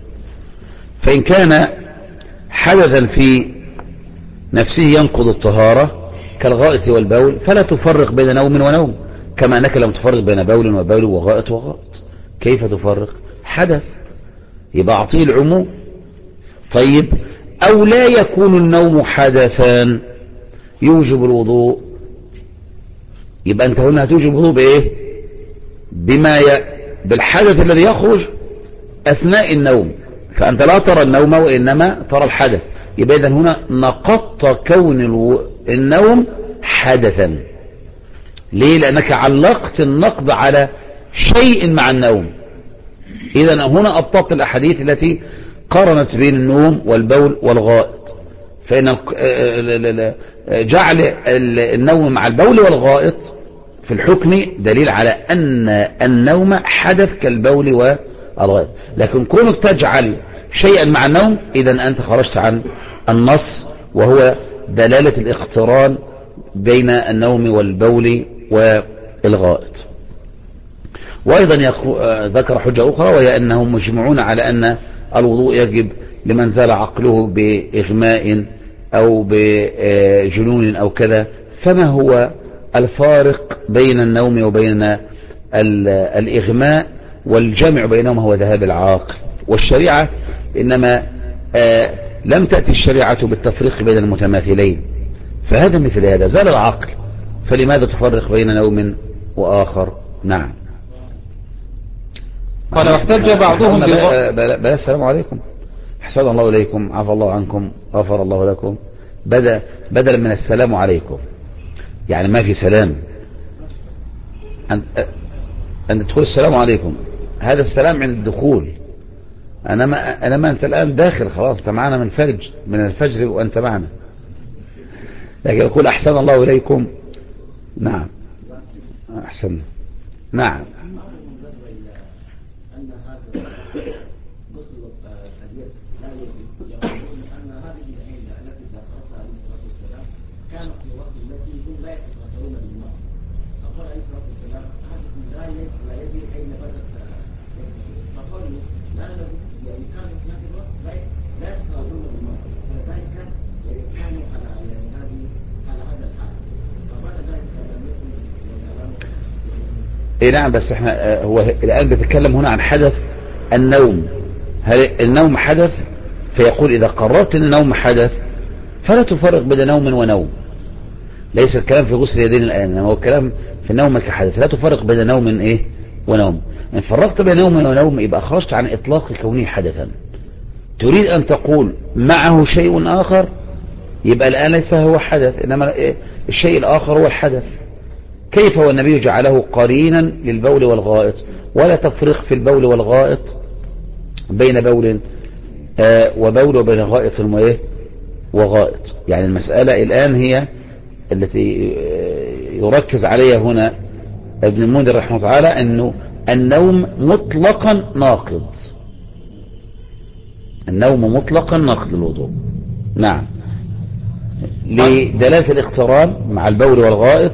فإن كان حدثا في نفسه ينقض الطهارة كالغائط والبول فلا تفرق بين نوم ونوم، كما أنك لم تفرق بين بول وبول وغائط وغائط. كيف تفرق؟ حدث، يبقى أعطيه العموم. طيب أو لا يكون النوم حدثا يوجب الوضوء، يبقى أنت هنا هتوجب الوضوء بإيه؟ بما ي... بالحدث الذي يخرج أثناء النوم، فأنت لا ترى النوم وإنما ترى الحدث. يبقى إذن هنا نقضت كون الو... النوم حدثا. ليه؟ لأنك علقت النقض على شيء مع النوم. إذن هنا أبطلت الأحاديث التي قارنت بين النوم والبول والغائط، فإن جعل النوم مع البول والغائط في الحكم دليل على أن النوم حدث كالبول والغائط. لكن كونك تجعل شيئا مع النوم، إذن أنت خرجت عن النص، وهو دلالة الاقتران بين النوم والبول والغائط. وأيضا ذكر حجة أخرى، وهي أنهم مجمعون على أن الوضوء يجب لمن زال عقله بإغماء أو بجنون أو كذا. فما هو الفارق بين النوم وبين الإغماء؟ والجمع بينهما هو ذهاب العاقل. والشريعة إنما لم تأتي الشريعة بالتفريق بين المتماثلين، فهذا مثل هذا زال العقل، فلماذا تفرق بين نوم وآخر؟ نعم. قال واحتج بعضهم بلا السلام عليكم، حسن الله إليكم، عفى الله عنكم، غفر الله لكم، بدأ بدلا من السلام عليكم، يعني ما في سلام، أن أن تقول السلام عليكم، هذا السلام عند الدخول. أنا ما أنا ما أنت الآن داخل خلاص، أنت معنا من فرج من الفجر وأنت معنا، لكن يقول أحسن الله إليكم. نعم أحسن. نعم. اي نعم، بس احنا هو الآن بيتكلم هنا عن حدث النوم. هل النوم حدث؟ فيقول إذا قررت ان النوم حدث فلا تفرق بين نوم ونوم. ليس الكلام في غسل اليدين الآن، انما هو الكلام في النوم كحدث. لا تفرق بين نوم ايه ونوم. ان فرقت بين نوم ونوم يبقى خرجت عن اطلاق كونه حدثا. تريد ان تقول معه شيء آخر، يبقى الآن ليس هو حدث، انما الشيء الآخر هو الحدث. كيف والنبي جعله قرينا للبول والغائط، ولا تفرق في البول والغائط بين بول آه وبول وبين غائط وغائط. يعني المسألة الآن هي التي يركز عليها هنا ابن المنذر رحمه الله تعالى، أنه النوم مطلقا ناقض، النوم مطلقا ناقض الوضوء. نعم، لدلالة الاقتران مع البول والغائط،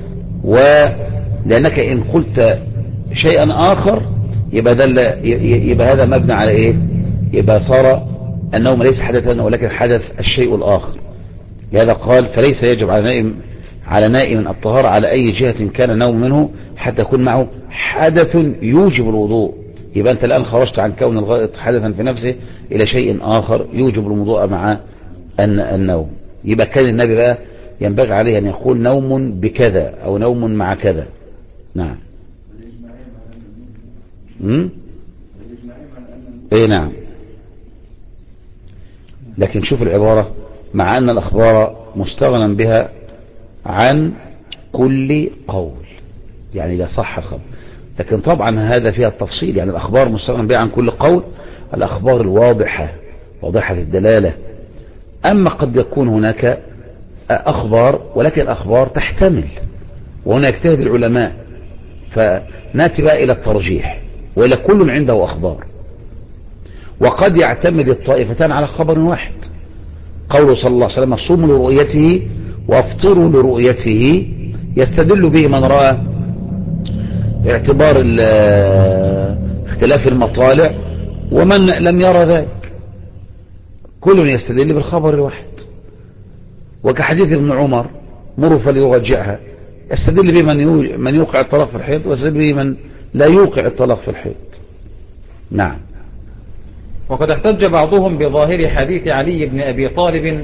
ولأنك إن قلت شيئا آخر يبقى, دل يبقى هذا مبنى على إيه؟ يبقى صار النوم ليس حدثا ولكن حدث الشيء الآخر. لهذا قال فليس يجب على نائم على نائم الطهارة على أي جهة كان النوم منه حتى يكون معه حدث يوجب الوضوء. يبقى أنت الآن خرجت عن كون الغائط حدثا في نفسه إلى شيء آخر يوجب الوضوء مع النوم. يبقى كان النبي بقى ينبغي عليه أن يقول نوم بكذا أو نوم مع كذا. نعم. امم ايه نعم. لكن شوف العبارة، مع أن الأخبار مستغنى بها عن كل قول، يعني لا صح الخبر، لكن طبعا هذا فيها التفصيل. يعني الأخبار مستغنى بها عن كل قول، الأخبار الواضحة واضحة الدلالة. أما قد يكون هناك أخبار ولكن الأخبار تحتمل، وهنا يجتهد العلماء، فناتي بقى إلى الترجيح، وإلى كل عنده أخبار. وقد يعتمد الطائفتان على خبر واحد، قوله صلى الله عليه وسلم صوموا لرؤيته وافطروا لرؤيته، يستدل به من رأى اعتبار اختلاف المطالع ومن لم يرى ذلك، كل يستدل بالخبر الواحد. وكحديث ابن عمر مروا فليرجعها يستدل به من يو- من يوقع الطلاق في الحيض، ويستدل به من لا يوقع الطلاق في الحيض. نعم. وقد احتج بعضهم بظاهر حديث علي بن أبي طالب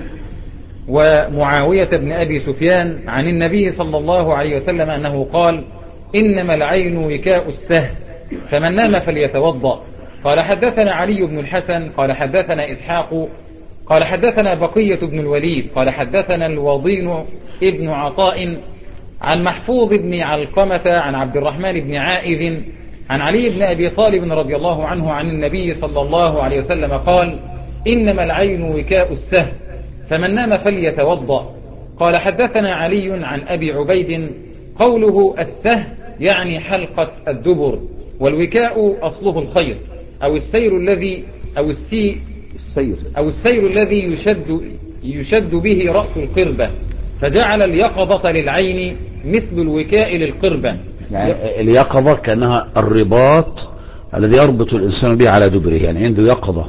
ومعاوية بن أبي سفيان عن النبي صلى الله عليه وسلم أنه قال: إنما العين وكاء السهم، فمن نام فليتوضأ. قال حدثنا علي بن الحسن قال حدثنا إسحاق قال حدثنا بقية بن الوليد قال حدثنا الوضين ابن عطاء عن محفوظ بن علقمة عن عبد الرحمن بن عائذ عن علي بن أبي طالب رضي الله عنه عن النبي صلى الله عليه وسلم قال: إنما العين وكاء السهم، فمن نام فليتوضأ. قال حدثنا علي عن أبي عبيد قوله السهم يعني حلقة الدبر، والوكاء أصله الخيط أو السير الذي أو السي السير أو السير الذي يشد يشد به رأس القربة، فجعل اليقظة للعين مثل الوكاء للقربة. يعني اليقظة كأنها الرباط الذي يربط الإنسان به على دبره، يعني عنده يقظة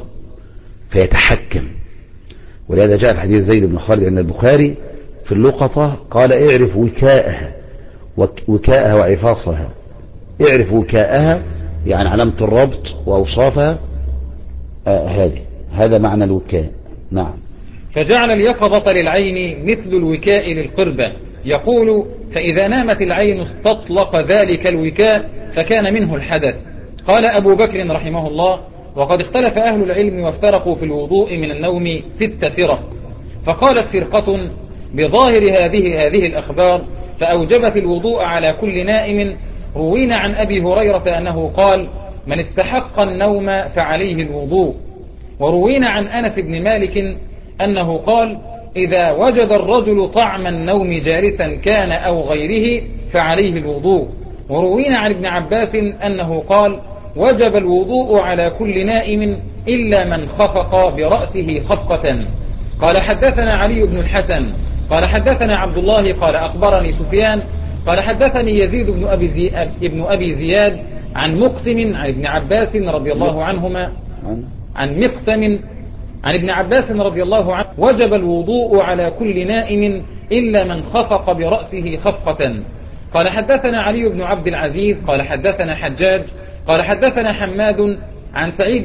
فيتحكم. ولهذا جاء في حديث زيد بن خالد عند البخاري في اللقطة قال: اعرف وكاءها وكاءها وعفاصها. اعرف وكاءها يعني علامة الربط وأوصافها. آه هذه هذا معنى الوكاء. نعم. فجعل اليقظة للعين مثل الوكاء للقربة، يقول: فإذا نامت العين استطلق ذلك الوكاء فكان منه الحدث. قال أبو بكر رحمه الله: وقد اختلف أهل العلم وافترقوا في الوضوء من النوم ست فرق، فقالت فرقة بظاهر هذه هذه الأخبار فأوجبت الوضوء على كل نائم. روينا عن أبي هريرة أنه قال: من استحق النوم فعليه الوضوء. وروينا عن أنس بن مالك أنه قال: إذا وجد الرجل طعم النوم جالسا كان أو غيره فعليه الوضوء. وروينا عن ابن عباس أنه قال: وجب الوضوء على كل نائم إلا من خفق برأسه خفقة. قال حدثنا علي بن الحسن قال حدثنا عبد الله قال أخبرني سفيان قال حدثني يزيد بن أبي, زي... ابن أبي زياد عن مقسم عن ابن عباس رضي الله عنهما عن مقسم عن ابن عباس رضي الله عنه: وجب الوضوء على كل نائم إلا من خفق برأسه خفقة. قال حدثنا علي بن عبد العزيز قال حدثنا حجاج قال حدثنا حماد عن سعيد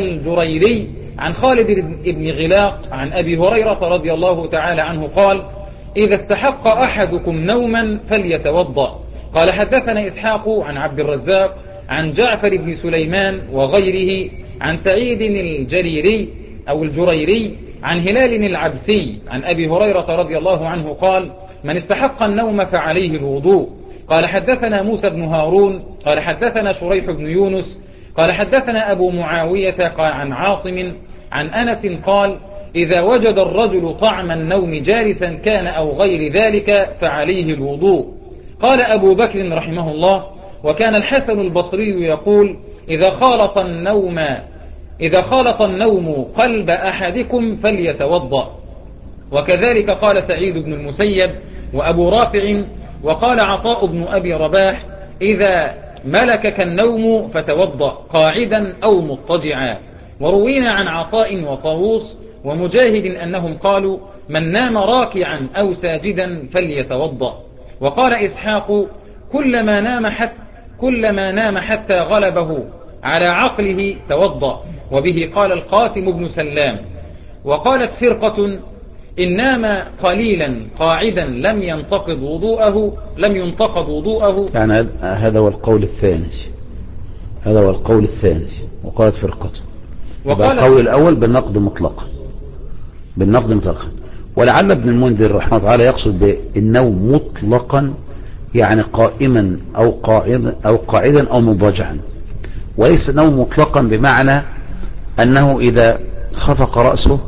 الجريري عن خالد بن غلاق عن أبي هريرة رضي الله تعالى عنه قال: إذا استحق أحدكم نوما فليتوضأ. قال حدثنا إسحاق عن عبد الرزاق عن جعفر بن سليمان وغيره عن سعيد الجريري أو الجريري عن هلال العبسي عن أبي هريرة رضي الله عنه قال: من استحق النوم فعليه الوضوء. قال حدثنا موسى بن هارون قال حدثنا شريح بن يونس قال حدثنا أبو معاوية قال عن عاصم عن أنس قال: إذا وجد الرجل طعم النوم جالسا كان أو غير ذلك فعليه الوضوء. قال أبو بكر رحمه الله: وكان الحسن البصري يقول: إذا خالط النوم إذا خالط النوم قلب أحدكم فليتوضأ. وكذلك قال سعيد بن المسيب وأبو رافع. وقال عطاء بن أبي رباح: إذا ملكك النوم فتوضأ قاعدا أو مضطجعا. وروينا عن عطاء وطاووس ومجاهد أنهم قالوا: من نام راكعا أو ساجدا فليتوضأ. وقال إسحاق: كلما نام حتى كلما نام حتى غلبه على عقله توضأ. وبه قال القاسم بن سلام. وقالت فرقة: إن نام قليلا قاعدا لم ينتقض وضوءه لم ينتقض وضوءه. يعني هذا هو القول الثاني هذا هو القول الثاني وقالت فرقة. وقال القول الأول بالنقد مطلقا بالنقد مطلقا ولعل ابن المنذر رحمه الله تعالى يقصد بالنوم مطلقا يعني قائما أو قاعدا أو قاعدا أو مضجعا، وليس نوم مطلقا بمعنى أنه إذا خفق رأسه،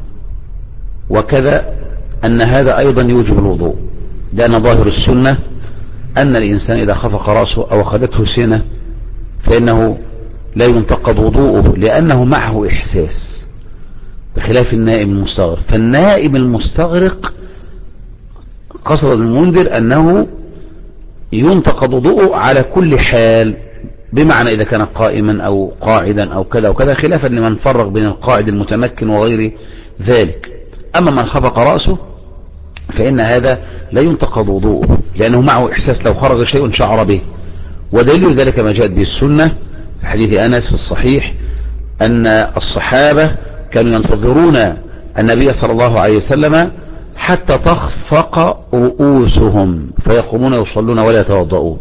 وكذا أن هذا أيضا يوجب الوضوء، لأن ظاهر السنة أن الإنسان إذا خفق رأسه أو أخذته سنة فإنه لا ينتقض وضوءه لأنه معه إحساس، بخلاف النائم المستغرق. فالنائم المستغرق قصد المنذر أنه ينتقض وضوءه على كل حال، بمعنى إذا كان قائما أو قاعدا أو كذا وكذا، خلافا لمن فرق بين القاعد المتمكن وغير ذلك. أما من خفق رأسه فإن هذا لا ينتقض وضوءه، لأنه معه إحساس لو خرج شيء شعر به. ودليل ذلك ما جاءت به السنة في حديث أنس في الصحيح أن الصحابة كانوا ينتظرون النبي صلى الله عليه وسلم حتى تخفق رؤوسهم فيقومون يصلون ولا يتوضؤون.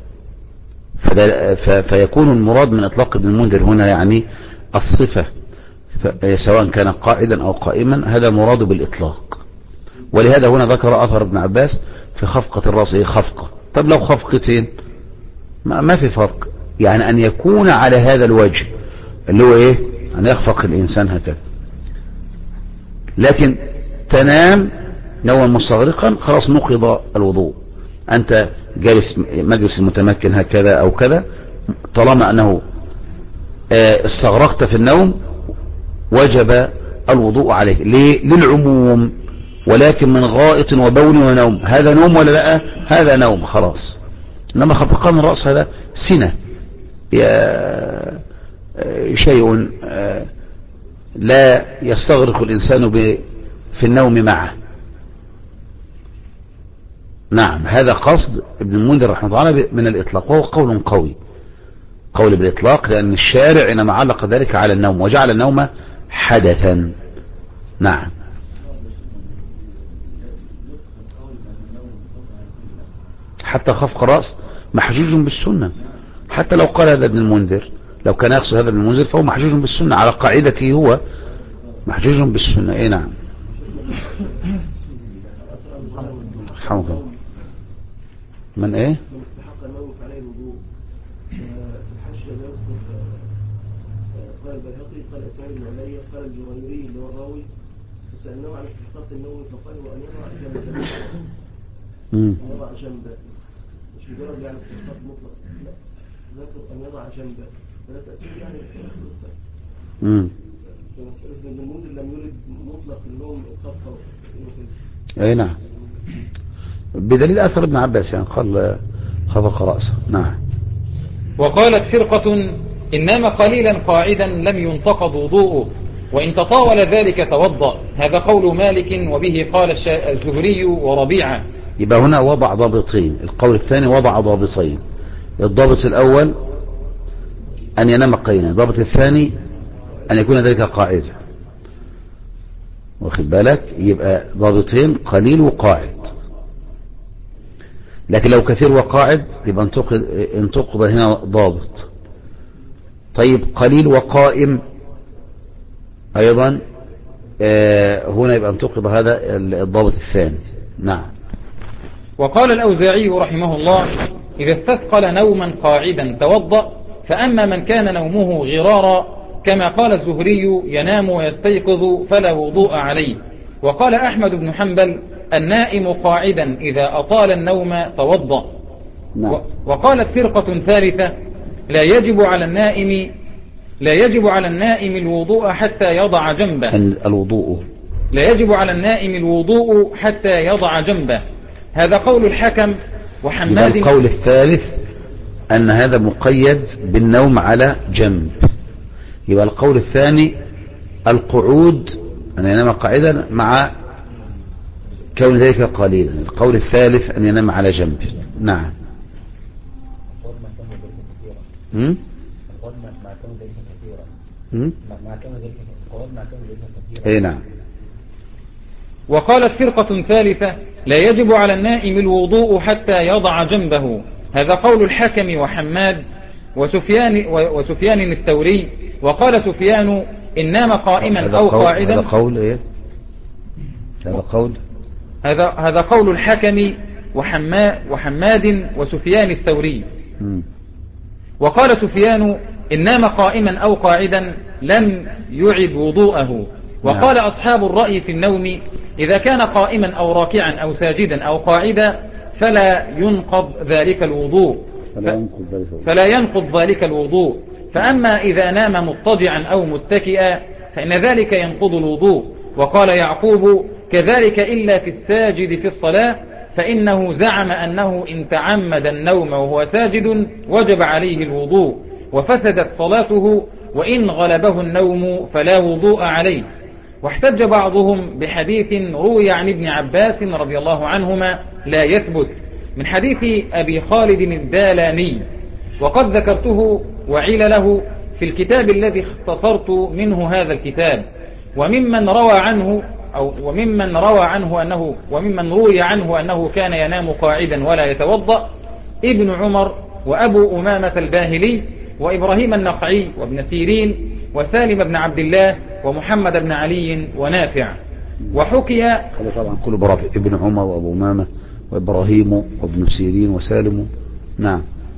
فيكون المراد من إطلاق ابن المنذر هنا يعني الصفة، سواء كان قاعدا أو قائما، هذا مراد بالإطلاق. ولهذا هنا ذكر أثر ابن عباس في خفقة الرأس، هي خفقة. طب لو خفقتين ما في فرق، يعني أن يكون على هذا الوجه اللي هو إيه، أن يخفق الإنسان هكذا. لكن تنام نوما مستغرقا خلاص نقض الوضوء. أنت جالس مجلس المتمكن هكذا أو كذا، طالما أنه استغرقت في النوم وجب الوضوء عليك. ليه؟ للعموم. ولكن من غائط وبول ونوم، هذا نوم ولا لا؟ هذا نوم خلاص. إنما خفقان الرأس هذا سنة، شيء لا يستغرق الإنسان في النوم معه. نعم، هذا قصد ابن المنذر رحمه الله من الإطلاق، وهو قول قوي، قول بالإطلاق، لأن الشارع إنما علق ذلك على النوم وجعل النوم حدثا. نعم. حتى خفق الرأس محجوج بالسنة، حتى لو قال هذا ابن المنذر، لو كان يقصد هذا ابن المنذر فهو محجوج بالسنة على قاعدته، هو محجوج بالسنة. ايه نعم. حمد من ايه؟ قال البيهقي قال اسماعيل بن علي قال الجريري اللي هو الراوي سألناه عن استحقاق النوم فقال وأن يضع جنبه أن يضع جنبه، مش مجرد يعني استحقاق مطلق، لا ذكر أن يضع جنبه، فلا تأكيد يعني امم فمسألة ابن المنذر لم يرد مطلق النوم إطلاقا. اي نعم، بدليل أثر ابن عباس يعني قال خفق رأسه. نعم. وقالت فرقة إن نام قليلا قاعدا لم ينتقض وضوءه وإن تطاول ذلك توضأ، هذا قول مالك وبه قال الزهري وربيعة. يبقى هنا وضع ضابطين، القول الثاني وضع ضابطين، الضابط الأول أن ينام قليلا، الضابط الثاني أن يكون ذلك قاعدا. واخد بالك؟ يبقى ضابطين، قليل وقاعد. لكن لو كثير وقاعد يبقى انتقض هنا ضابط. طيب قليل وقائم أيضا آه هنا يبقى انتقض هذا الضابط الثاني. نعم. وقال الأوزاعي رحمه الله إذا استثقل نوما قاعدا توضأ، فأما من كان نومه غرارا كما قال الزهري ينام ويستيقظ فلا وضوء عليه. وقال أحمد بن حنبل النائم قاعدا إذا أطال النوم توضأ. نعم. وقالت فرقة ثالثة لا يجب على النائم لا يجب على النائم الوضوء حتى يضع جنبه. الوضوء لا يجب على النائم الوضوء حتى يضع جنبه، هذا قول الحكم وحماد. القول الثالث أن هذا مقيد بالنوم على جنب. يبقى القول الثاني القعود أن ينام قاعدا مع كون ذلك قليلا. القول الثالث أن ينام على جنب. نعم. هم؟ اي نعم. وقالت فرقة ثالثة لا يجب على النائم الوضوء حتى يضع جنبه، هذا قول الحكم وحماد وسفيان وسفيان الثوري. وقال سفيان إن نام قائما أو قاعدا. هذا قول ايه؟ هذا قول هذا هذا قول الحكم وحماد وحماد وسفيان الثوري. م. وقال سفيان إن نام قائما أو قاعدا لم يعد وضوءه. وقال نعم. أصحاب الرأي في النوم إذا كان قائما أو راكعا أو ساجدا أو قاعدا فلا ينقض ذلك الوضوء فلا ينقض ذلك الوضوء. فأما إذا نام مضطجعا أو متكئا فإن ذلك ينقض الوضوء. وقال يعقوب كذلك إلا في الساجد في الصلاة، فإنه زعم أنه إن تعمد النوم وهو ساجد وجب عليه الوضوء وفسدت صلاته، وإن غلبه النوم فلا وضوء عليه. واحتج بعضهم بحديث روي عن ابن عباس رضي الله عنهما لا يثبت من حديث أبي خالد الدالاني، وقد ذكرته وعلله في الكتاب الذي اختصرت منه هذا الكتاب. وممن روى عنه أو وممن روى عنه أنه وممن روي عنه أنه كان ينام قاعدا ولا يتوضأ ابن عمر وأبو أمامة الباهلي وإبراهيم النخعي وابن سيرين وسالم بن عبد الله ومحمد بن علي ونافع. وحكي هذا طبعا كله برافع ابن عمر وأبو أمامة وإبراهيم وابن سيرين وسالم. نعم.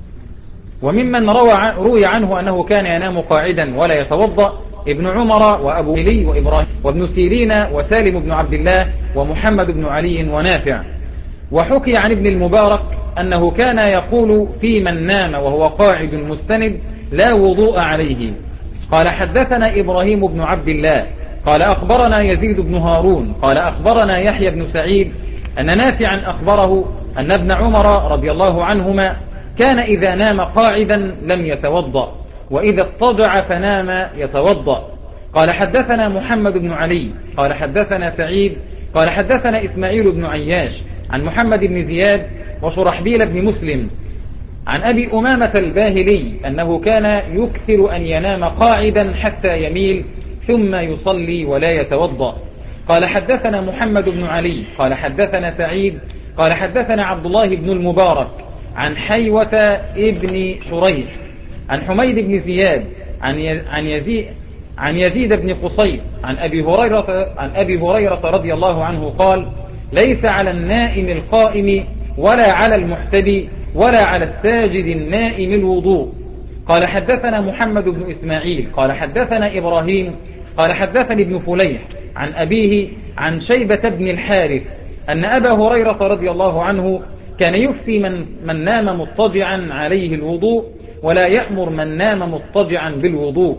وممن روى روي عنه أنه كان ينام قاعدا ولا يتوضأ ابن عمر وأبو علي وإبراهيم وابن سيرين وسالم بن عبد الله ومحمد بن علي ونافع. وحكي عن ابن المبارك أنه كان يقول في من نام وهو قاعد مستند لا وضوء عليه. قال حدثنا إبراهيم بن عبد الله قال أخبرنا يزيد بن هارون قال أخبرنا يحيى بن سعيد أن نافعا أخبره أن ابن عمر رضي الله عنهما كان إذا نام قاعدا لم يتوضأ وإذا اضطجع فنام يتوضأ. قال حدثنا محمد بن علي قال حدثنا سعيد قال حدثنا إسماعيل بن عياش عن محمد بن زياد وشرحبيل بن مسلم عن أبي أمامة الباهلي أنه كان يكثر أن ينام قاعدا حتى يميل ثم يصلي ولا يتوضأ. قال حدثنا محمد بن علي قال حدثنا سعيد قال حدثنا عبد الله بن المبارك عن حيوة ابن شريح عن حميد بن زياد عن عن يزيد عن يزيد بن قصير عن أبي هريرة عن أبي هريرة رضي الله عنه قال ليس على النائم القائم ولا على المحتبي ولا على الساجد النائم الوضوء. قال حدثنا محمد بن إسماعيل قال حدثنا إبراهيم قال حدثني ابن فليح عن أبيه عن شيبة بن الحارث أن أبا هريرة رضي الله عنه كان يفتي من, من نام مضطجعا عليه الوضوء ولا يأمر من نام مضطجعا بالوضوء.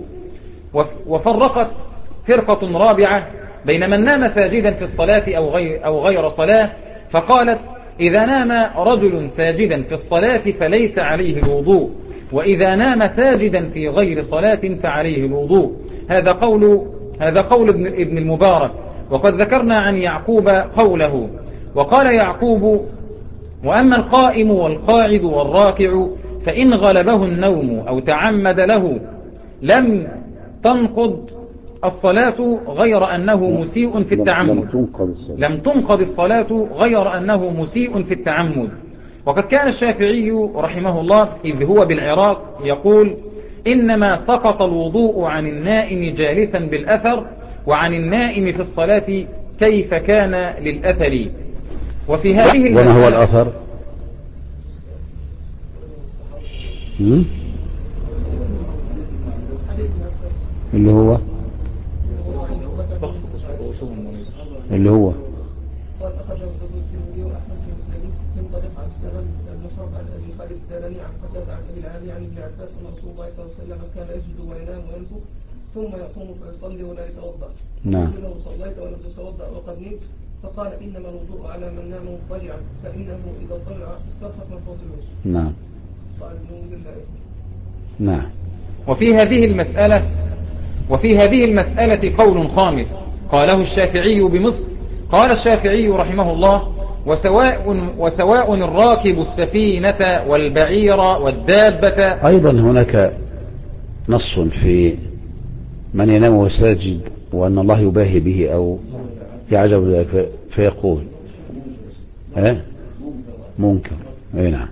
وفرقت فرقة رابعة بين من نام ساجدا في الصلاة أو غير, أو غير صلاة فقالت إذا نام رجل ساجدا في الصلاة فليس عليه الوضوء وإذا نام ساجدا في غير صلاة فعليه الوضوء. هذا قول هذا قول ابن, ابن المبارك. وقد ذكرنا عن يعقوب قوله. وقال يعقوب وأما القائم والقاعد والراكع فإن غلبه النوم أو تعمد له لم تنقض الصلاة غير أنه مسيء في التعمد لم تنقض الصلاة غير أنه مسيء في التعمد. وقد كان الشافعي رحمه الله إذ هو بالعراق يقول إنما سقط الوضوء عن النائم جالسا بالأثر وعن النائم في الصلاة كيف كان للأثر. وفي هذه وما هو الأثر؟ اللي هو اللي هو قال أخرجه الترمذي وأحمد في مسنده من طريق عن السلام المشرب عن أبي خالد الدالاني عن قتادة عن أبي العالي عن ابن عباس أن رسول الله صلى الله عليه وسلم كان يسجد وينام وينفخ ثم يقوم فيصلي ولا يتوضأ. نعم. لو صليت ولم تتوضأ وقد نمت فقال إنما الوضوء على من نام مضطجعا فإنه إذا طلع استرخت من فوز الوجه. نعم. قال ابن بالله. نعم. وفي هذه المسألة وفي هذه المسألة قول خامس قاله الشافعي بمصر. قال الشافعي رحمه الله وسواء, وسواء الراكب السفينة والبعير والدابة. أيضا هناك نص في من ينام وهو ساجد وأن الله يباهي به أو يعجب ذلك فيقول ها منكر. أي نعم.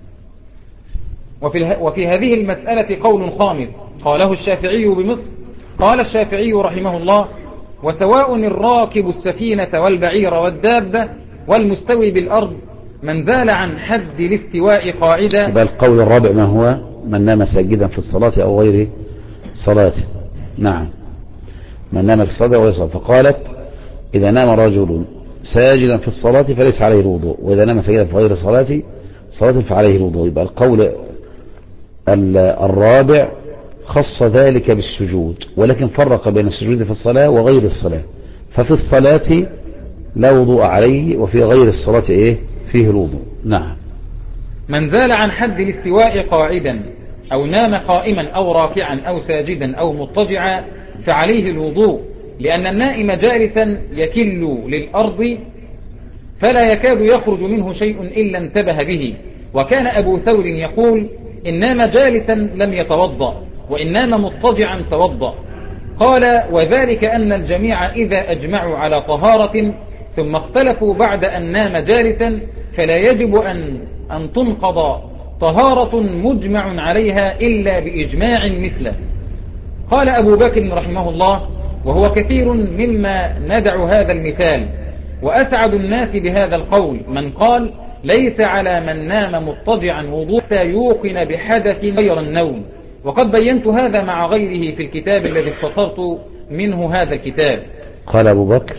وفي, وفي هذه المسألة قول خامس قاله الشافعي بمصر. قال الشافعي رحمه الله وسواء الراكب السفينة والبعير والدابة والمستوي بالأرض من زال عن حد الاستواء قاعدا. يبقى القول الرابع ما هو من نام ساجدا في الصلاة أو غير صلاة. نعم. من نام في الصلاة أو غير صلاة. فقالت إذا نام رجل ساجدا في الصلاة فليس عليه الوضوء وإذا نام ساجدا في غير صلاة صلاة فعليه الوضوء. يبقى القول الرابع خص ذلك بالسجود ولكن فرق بين السجود في الصلاة وغير الصلاة. ففي الصلاة لا وضوء عليه وفي غير الصلاة إيه فيه الوضوء. نعم. من زال عن حد الاستواء قاعدا أو نام قائما أو راكعا أو ساجدا أو مضطجعا فعليه الوضوء لأن النائم جالسا يكل للأرض فلا يكاد يخرج منه شيء إلا انتبه به. وكان أبو ثور يقول إن نام جالسا لم يتوضأ، وإن نام مضطجعا توضأ. قال وذلك أن الجميع إذا أجمعوا على طهارة ثم اختلفوا بعد أن نام جالسا فلا يجب أن, أن تنقض طهارة مجمع عليها إلا بإجماع مثله. قال أبو بكر رحمه الله وهو كثير مما ندع هذا المثال، وأسعد الناس بهذا القول من قال ليس على من نام مضطجعا وضوء يوقن بحدث غير النوم. وقد بينت هذا مع غيره في الكتاب الذي اختصرت منه هذا الكتاب. قال أبو بكر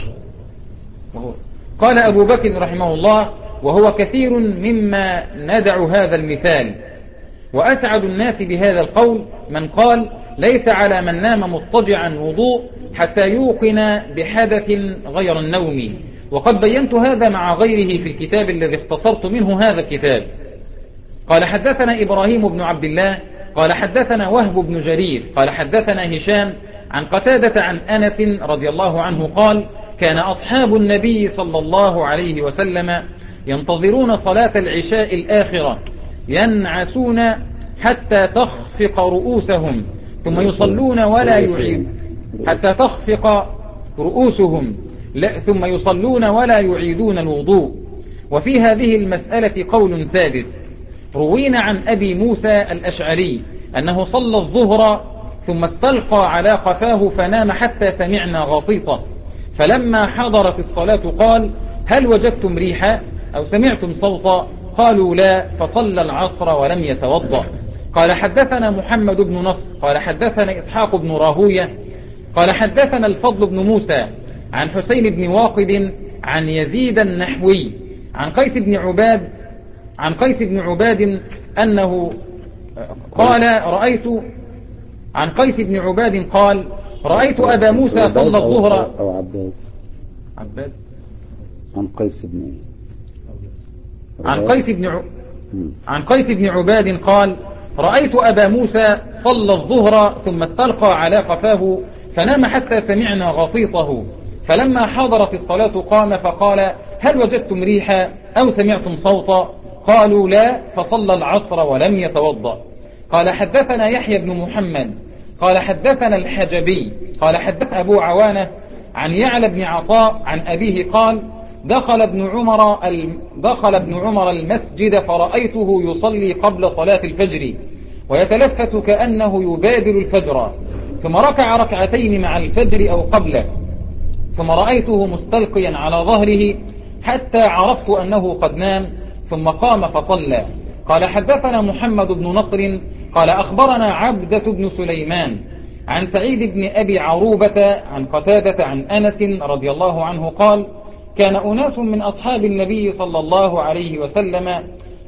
قال أبو بكر رحمه الله وهو كثير مما ندع هذا المثال، وأسعد الناس بهذا القول من قال ليس على من نام مضطجعا وضوء حتى يوقن بحدث غير النوم. وقد بينت هذا مع غيره في الكتاب الذي اختصرت منه هذا الكتاب. قال حدثنا إبراهيم بن عبد الله قال حدثنا وهب بن جرير قال حدثنا هشام عن قتادة عن أنس رضي الله عنه قال كان أصحاب النبي صلى الله عليه وسلم ينتظرون صلاة العشاء الآخرة ينعسون حتى تخفق رؤوسهم ثم يصلون ولا يعيد حتى تخفق رؤوسهم لا ثم يصلون ولا يعيدون الوضوء. وفي هذه المسألة قول ثابت. روينا عن أبي موسى الأشعري أنه صلى الظهر ثم استلقى على قفاه فنام حتى سمعنا غطيطة، فلما حضرت الصلاة قال هل وجدتم ريحا أو سمعتم صوتا؟ قالوا لا، فصلى العصر ولم يتوضأ. قال حدثنا محمد بن نصر قال حدثنا إسحاق بن راهوية قال حدثنا الفضل بن موسى عن حسين بن واقد عن يزيد النحوي عن قيس بن عباد عن قيس بن عباد أنه قال رأيت عن قيس بن عباد قال رأيت أبا موسى صلى الظهر أو عباد عباد عن قيس بن عن قيس بن ع... عن قيس بن عباد قال رأيت أبا موسى صلى الظهر ثم استلقى على قفاه فنام حتى سمعنا غطيطه، فلما حضرت الصلاة قام فقال هل وجدتم ريحا أو سمعتم صوتا؟ قالوا لا، فصلى العصر ولم يتوضأ. قال حدثنا يحيى بن محمد قال حدثنا الحجبي قال حدث أبو عوانة عن يعلى بن عطاء عن أبيه قال دخل ابن عمر دخل ابن عمر المسجد فرأيته يصلي قبل صلاة الفجر ويتلفت كأنه يبادل الفجر، ثم ركع ركعتين مع الفجر أو قبله، ثم رأيته مستلقيا على ظهره حتى عرفت أنه قد نام، ثم قام فصلى. قال حدثنا محمد بن نصر قال أخبرنا عبدة بن سليمان عن سعيد بن أبي عروبة عن قتادة عن أنس رضي الله عنه قال كان أناس من أصحاب النبي صلى الله عليه وسلم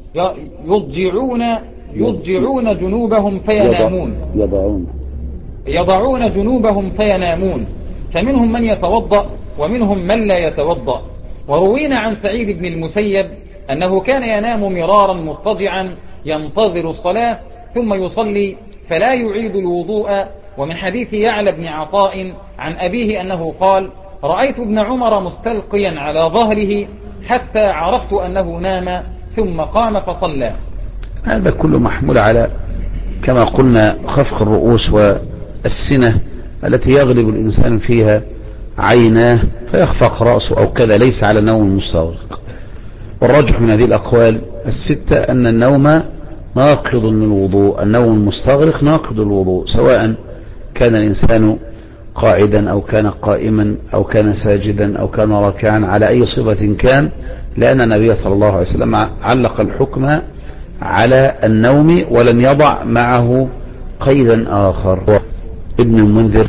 يضجعون يضجعون جنوبهم فينامون يضعون يضعون جنوبهم فينامون، فمنهم من يتوضأ ومنهم من لا يتوضأ. وروينا عن سعيد بن المسيب أنه كان ينام مرارا مضطجعا ينتظر الصلاة ثم يصلي فلا يعيد الوضوء. ومن حديث يعلى بن عطاء عن أبيه أنه قال رأيت ابن عمر مستلقيا على ظهره حتى عرفت أنه نام ثم قام فصلى. هذا كله محمول على كما قلنا خفق الرؤوس والسنة التي يغلب الإنسان فيها عيناه فيخفق رأسه أو كذا، ليس على نوم مستغرق. والرجح من هذه الأقوال الستة أن النوم ناقض للوضوء، النوم المستغرق ناقض الوضوء، سواء كان الإنسان قاعدا أو كان قائما أو كان ساجدا أو كان راكعا على أي صفة كان، لأن النبي صلى الله عليه وسلم علق الحكم على النوم ولم يضع معه قيدا آخر. ابن المنذر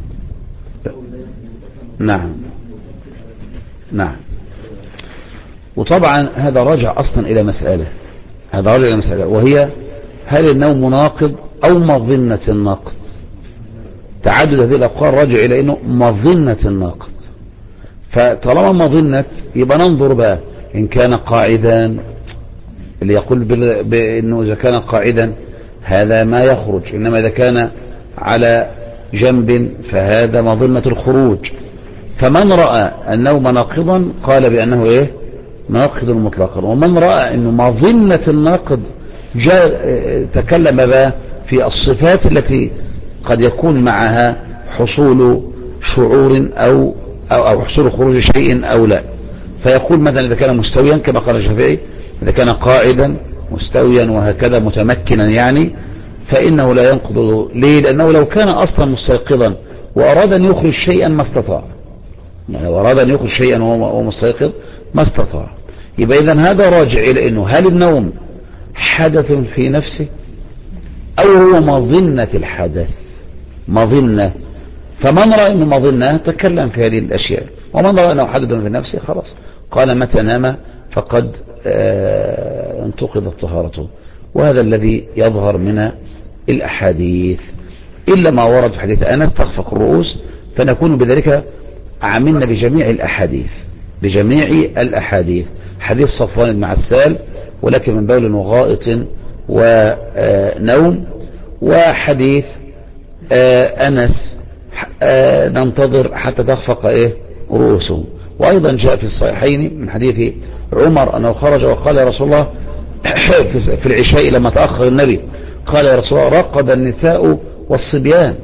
نعم نعم. وطبعا هذا رجع أصلا إلى مسألة هذا رجع إلى مسألة وهي هل النوم ناقض أو مظنة الناقض؟ تعدد هذه الأقوال رجع إلى أنه مظنة الناقض، فطالما مظنة يبقى ننظر بقى إن كان قاعدا، اللي يقول بأنه إذا كان قاعدا هذا ما يخرج، إنما إذا كان على جنب فهذا مظنة الخروج. فمن رأى النوم ناقضا قال بأنه إيه ناقض مطلقا، ومن رأى أنه مظنة الناقض جاء تكلم بقى في الصفات التي قد يكون معها حصول شعور أو, أو, أو حصول خروج شيء أو لا. فيقول مثلا إذا كان مستويا كما قال الشافعي، إذا كان قاعدا مستويا وهكذا متمكنا يعني فإنه لا ينقض. ليه؟ لأنه لو كان أصلا مستيقظا وأراد أن يخرج شيئا ما استطاع، يعني لو أراد أن يخرج شيئا وهو مستيقظ ما استطاع. يبقى إذن هذا راجع إلى أنه هل النوم حدث في نفسه أو هو مظنة الحدث، مظنة. فمن رأى أنه مظنة تكلم في هذه الأشياء، ومن رأى أنه حدث في نفسه خلاص قال متى نام فقد آه انتقضت طهارته. وهذا الذي يظهر من الأحاديث، إلا ما ورد في حديث أنس تخفق الرؤوس، فنكون بذلك عملنا بجميع الأحاديث بجميع الأحاديث. حديث صفوان بن عسال ولكن من بول وغائط ونوم، وحديث أنس ننتظر حتى تخفق إيه رؤوسهم. وأيضا جاء في الصحيحين من حديث عمر أنه خرج وقال يا رسول الله في العشاء لما تأخر النبي قال يا رسول الله رقد النساء والصبيان.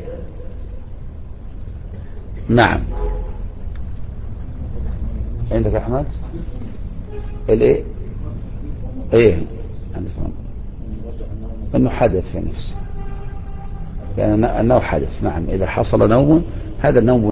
نعم عندك أحمد الايه ايه عندك انه حدث في نفسه، يعني انه حدث. نعم اذا حصل نوم هذا النوم